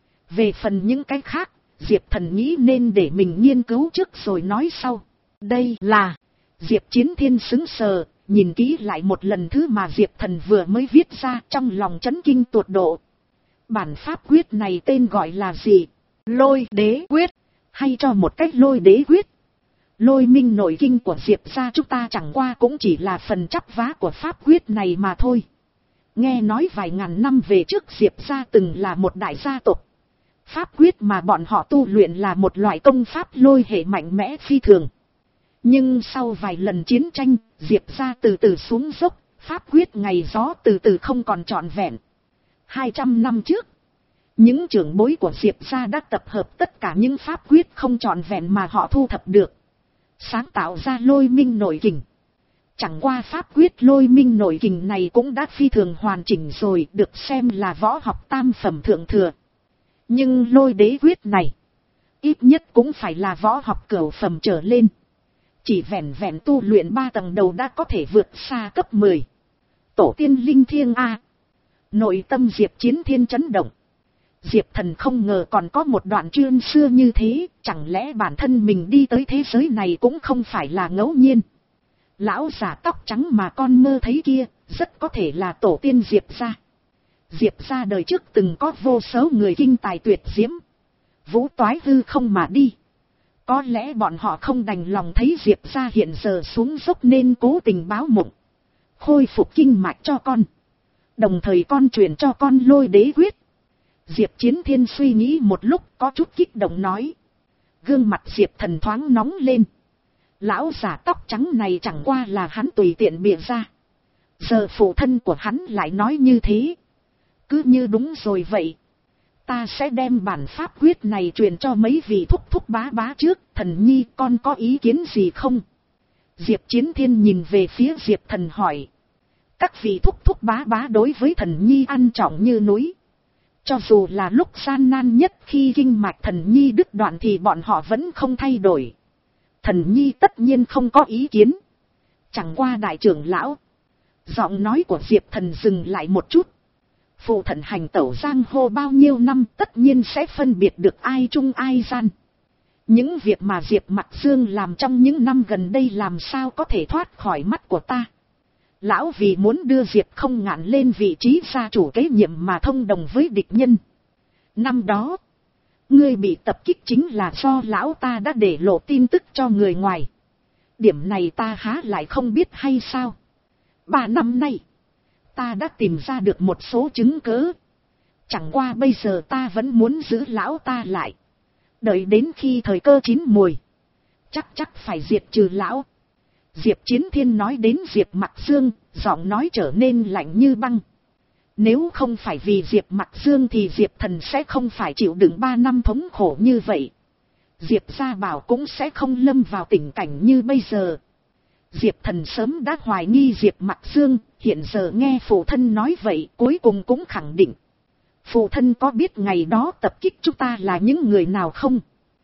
Về phần những cái khác, Diệp Thần nghĩ nên để mình nghiên cứu trước rồi nói sau. Đây là... Diệp Chiến Thiên sững sờ, nhìn kỹ lại một lần thứ mà Diệp Thần vừa mới viết ra, trong lòng chấn kinh tột độ. Bản pháp quyết này tên gọi là gì? Lôi đế quyết, hay cho một cách lôi đế quyết. Lôi minh nội kinh của Diệp gia chúng ta chẳng qua cũng chỉ là phần chắp vá của pháp quyết này mà thôi. Nghe nói vài ngàn năm về trước Diệp gia từng là một đại gia tộc. Pháp quyết mà bọn họ tu luyện là một loại công pháp lôi hệ mạnh mẽ phi thường. Nhưng sau vài lần chiến tranh, Diệp gia từ từ xuống dốc, pháp quyết ngày gió từ từ không còn trọn vẹn. Hai trăm năm trước, những trưởng bối của Diệp gia đã tập hợp tất cả những pháp quyết không trọn vẹn mà họ thu thập được, sáng tạo ra lôi minh nội kình. Chẳng qua pháp quyết lôi minh nội kình này cũng đã phi thường hoàn chỉnh rồi, được xem là võ học tam phẩm thượng thừa. Nhưng lôi đế quyết này, ít nhất cũng phải là võ học cửu phẩm trở lên. Chỉ vẹn vẹn tu luyện ba tầng đầu đã có thể vượt xa cấp mười. Tổ tiên linh thiêng A. Nội tâm Diệp Chiến Thiên chấn động. Diệp Thần không ngờ còn có một đoạn chuyên xưa như thế, chẳng lẽ bản thân mình đi tới thế giới này cũng không phải là ngẫu nhiên. Lão già tóc trắng mà con mơ thấy kia, rất có thể là tổ tiên Diệp gia. Diệp gia đời trước từng có vô số người kinh tài tuyệt diễm, vũ toái hư không mà đi. Có lẽ bọn họ không đành lòng thấy Diệp gia hiện giờ xuống dốc nên cố tình báo mộng, khôi phục kinh mạch cho con. Đồng thời con truyền cho con lôi đế quyết. Diệp Chiến Thiên suy nghĩ một lúc có chút kích động nói. Gương mặt Diệp Thần thoáng nóng lên. Lão già tóc trắng này chẳng qua là hắn tùy tiện bịa ra. Giờ phụ thân của hắn lại nói như thế. Cứ như đúng rồi vậy. Ta sẽ đem bản pháp quyết này truyền cho mấy vị thúc thúc bá bá trước. Thần nhi con có ý kiến gì không? Diệp Chiến Thiên nhìn về phía Diệp Thần hỏi. Các vị thúc thúc bá bá đối với thần nhi ăn trọng như núi. Cho dù là lúc gian nan nhất khi kinh mạch thần nhi đứt đoạn thì bọn họ vẫn không thay đổi. Thần nhi tất nhiên không có ý kiến. Chẳng qua đại trưởng lão. Giọng nói của Diệp Thần dừng lại một chút. Phụ thần hành tẩu giang hồ bao nhiêu năm tất nhiên sẽ phân biệt được ai trung ai gian. Những việc mà Diệp Mặc Dương làm trong những năm gần đây làm sao có thể thoát khỏi mắt của ta. Lão vì muốn đưa Diệp Không Ngạn lên vị trí gia chủ kế nhiệm mà thông đồng với địch nhân. Năm đó, ngươi bị tập kích chính là do lão ta đã để lộ tin tức cho người ngoài. Điểm này ta há lại không biết hay sao? Ba năm nay, ta đã tìm ra được một số chứng cớ. Chẳng qua bây giờ ta vẫn muốn giữ lão ta lại. Đợi đến khi thời cơ chín mùi, chắc chắc phải diệt trừ lão. Diệp Chiến Thiên nói đến Diệp Mặc Dương, giọng nói trở nên lạnh như băng. Nếu không phải vì Diệp Mặc Dương thì Diệp Thần sẽ không phải chịu đựng ba năm thống khổ như vậy. Diệp Gia Bảo cũng sẽ không lâm vào tình cảnh như bây giờ. Diệp Thần sớm đã hoài nghi Diệp Mặc Dương, hiện giờ nghe phụ thân nói vậy cuối cùng cũng khẳng định. Phụ thân có biết ngày đó tập kích chúng ta là những người nào không?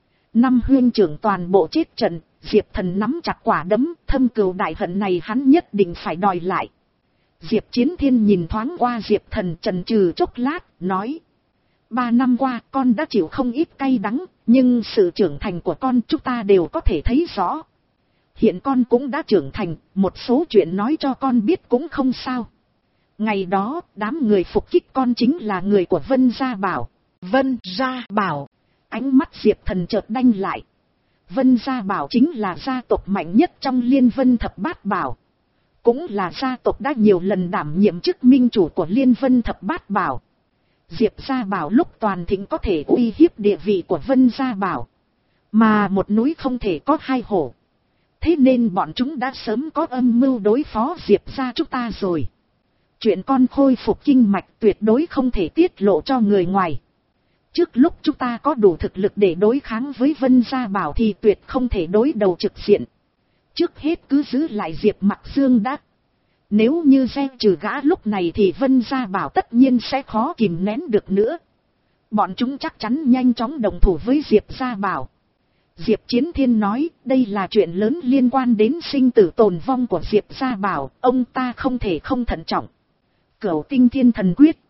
Năm huynh trưởng toàn bộ chết trận. Diệp Thần nắm chặt quả đấm, thâm cừu đại hận này hắn nhất định phải đòi lại. Diệp Chiến Thiên nhìn thoáng qua Diệp Thần chần chừ chốc lát, nói. Ba năm qua con đã chịu không ít cay đắng, nhưng sự trưởng thành của con chúng ta đều có thể thấy rõ. Hiện con cũng đã trưởng thành, một số chuyện nói cho con biết cũng không sao. Ngày đó, đám người phục kích con chính là người của Vân Gia Bảo. Vân Gia Bảo. Ánh mắt Diệp Thần chợt đanh lại. Vân Gia Bảo chính là gia tộc mạnh nhất trong Liên Vân Thập Bát Bảo. Cũng là gia tộc đã nhiều lần đảm nhiệm chức minh chủ của Liên Vân Thập Bát Bảo. Diệp Gia Bảo lúc toàn thịnh có thể uy hiếp địa vị của Vân Gia Bảo. Mà một núi không thể có hai hổ. Thế nên bọn chúng đã sớm có âm mưu đối phó Diệp Gia chúng ta rồi. Chuyện con khôi phục kinh mạch tuyệt đối không thể tiết lộ cho người ngoài. Trước lúc chúng ta có đủ thực lực để đối kháng với Vân Gia Bảo thì tuyệt không thể đối đầu trực diện. Trước hết cứ giữ lại Diệp Mặc Dương đã. Nếu như gieo trừ gã lúc này thì Vân Gia Bảo tất nhiên sẽ khó kìm nén được nữa. Bọn chúng chắc chắn nhanh chóng đồng thủ với Diệp Gia Bảo. Diệp Chiến Thiên nói đây là chuyện lớn liên quan đến sinh tử tồn vong của Diệp Gia Bảo. Ông ta không thể không thận trọng. Cửu Tinh Thiên Thần Quyết.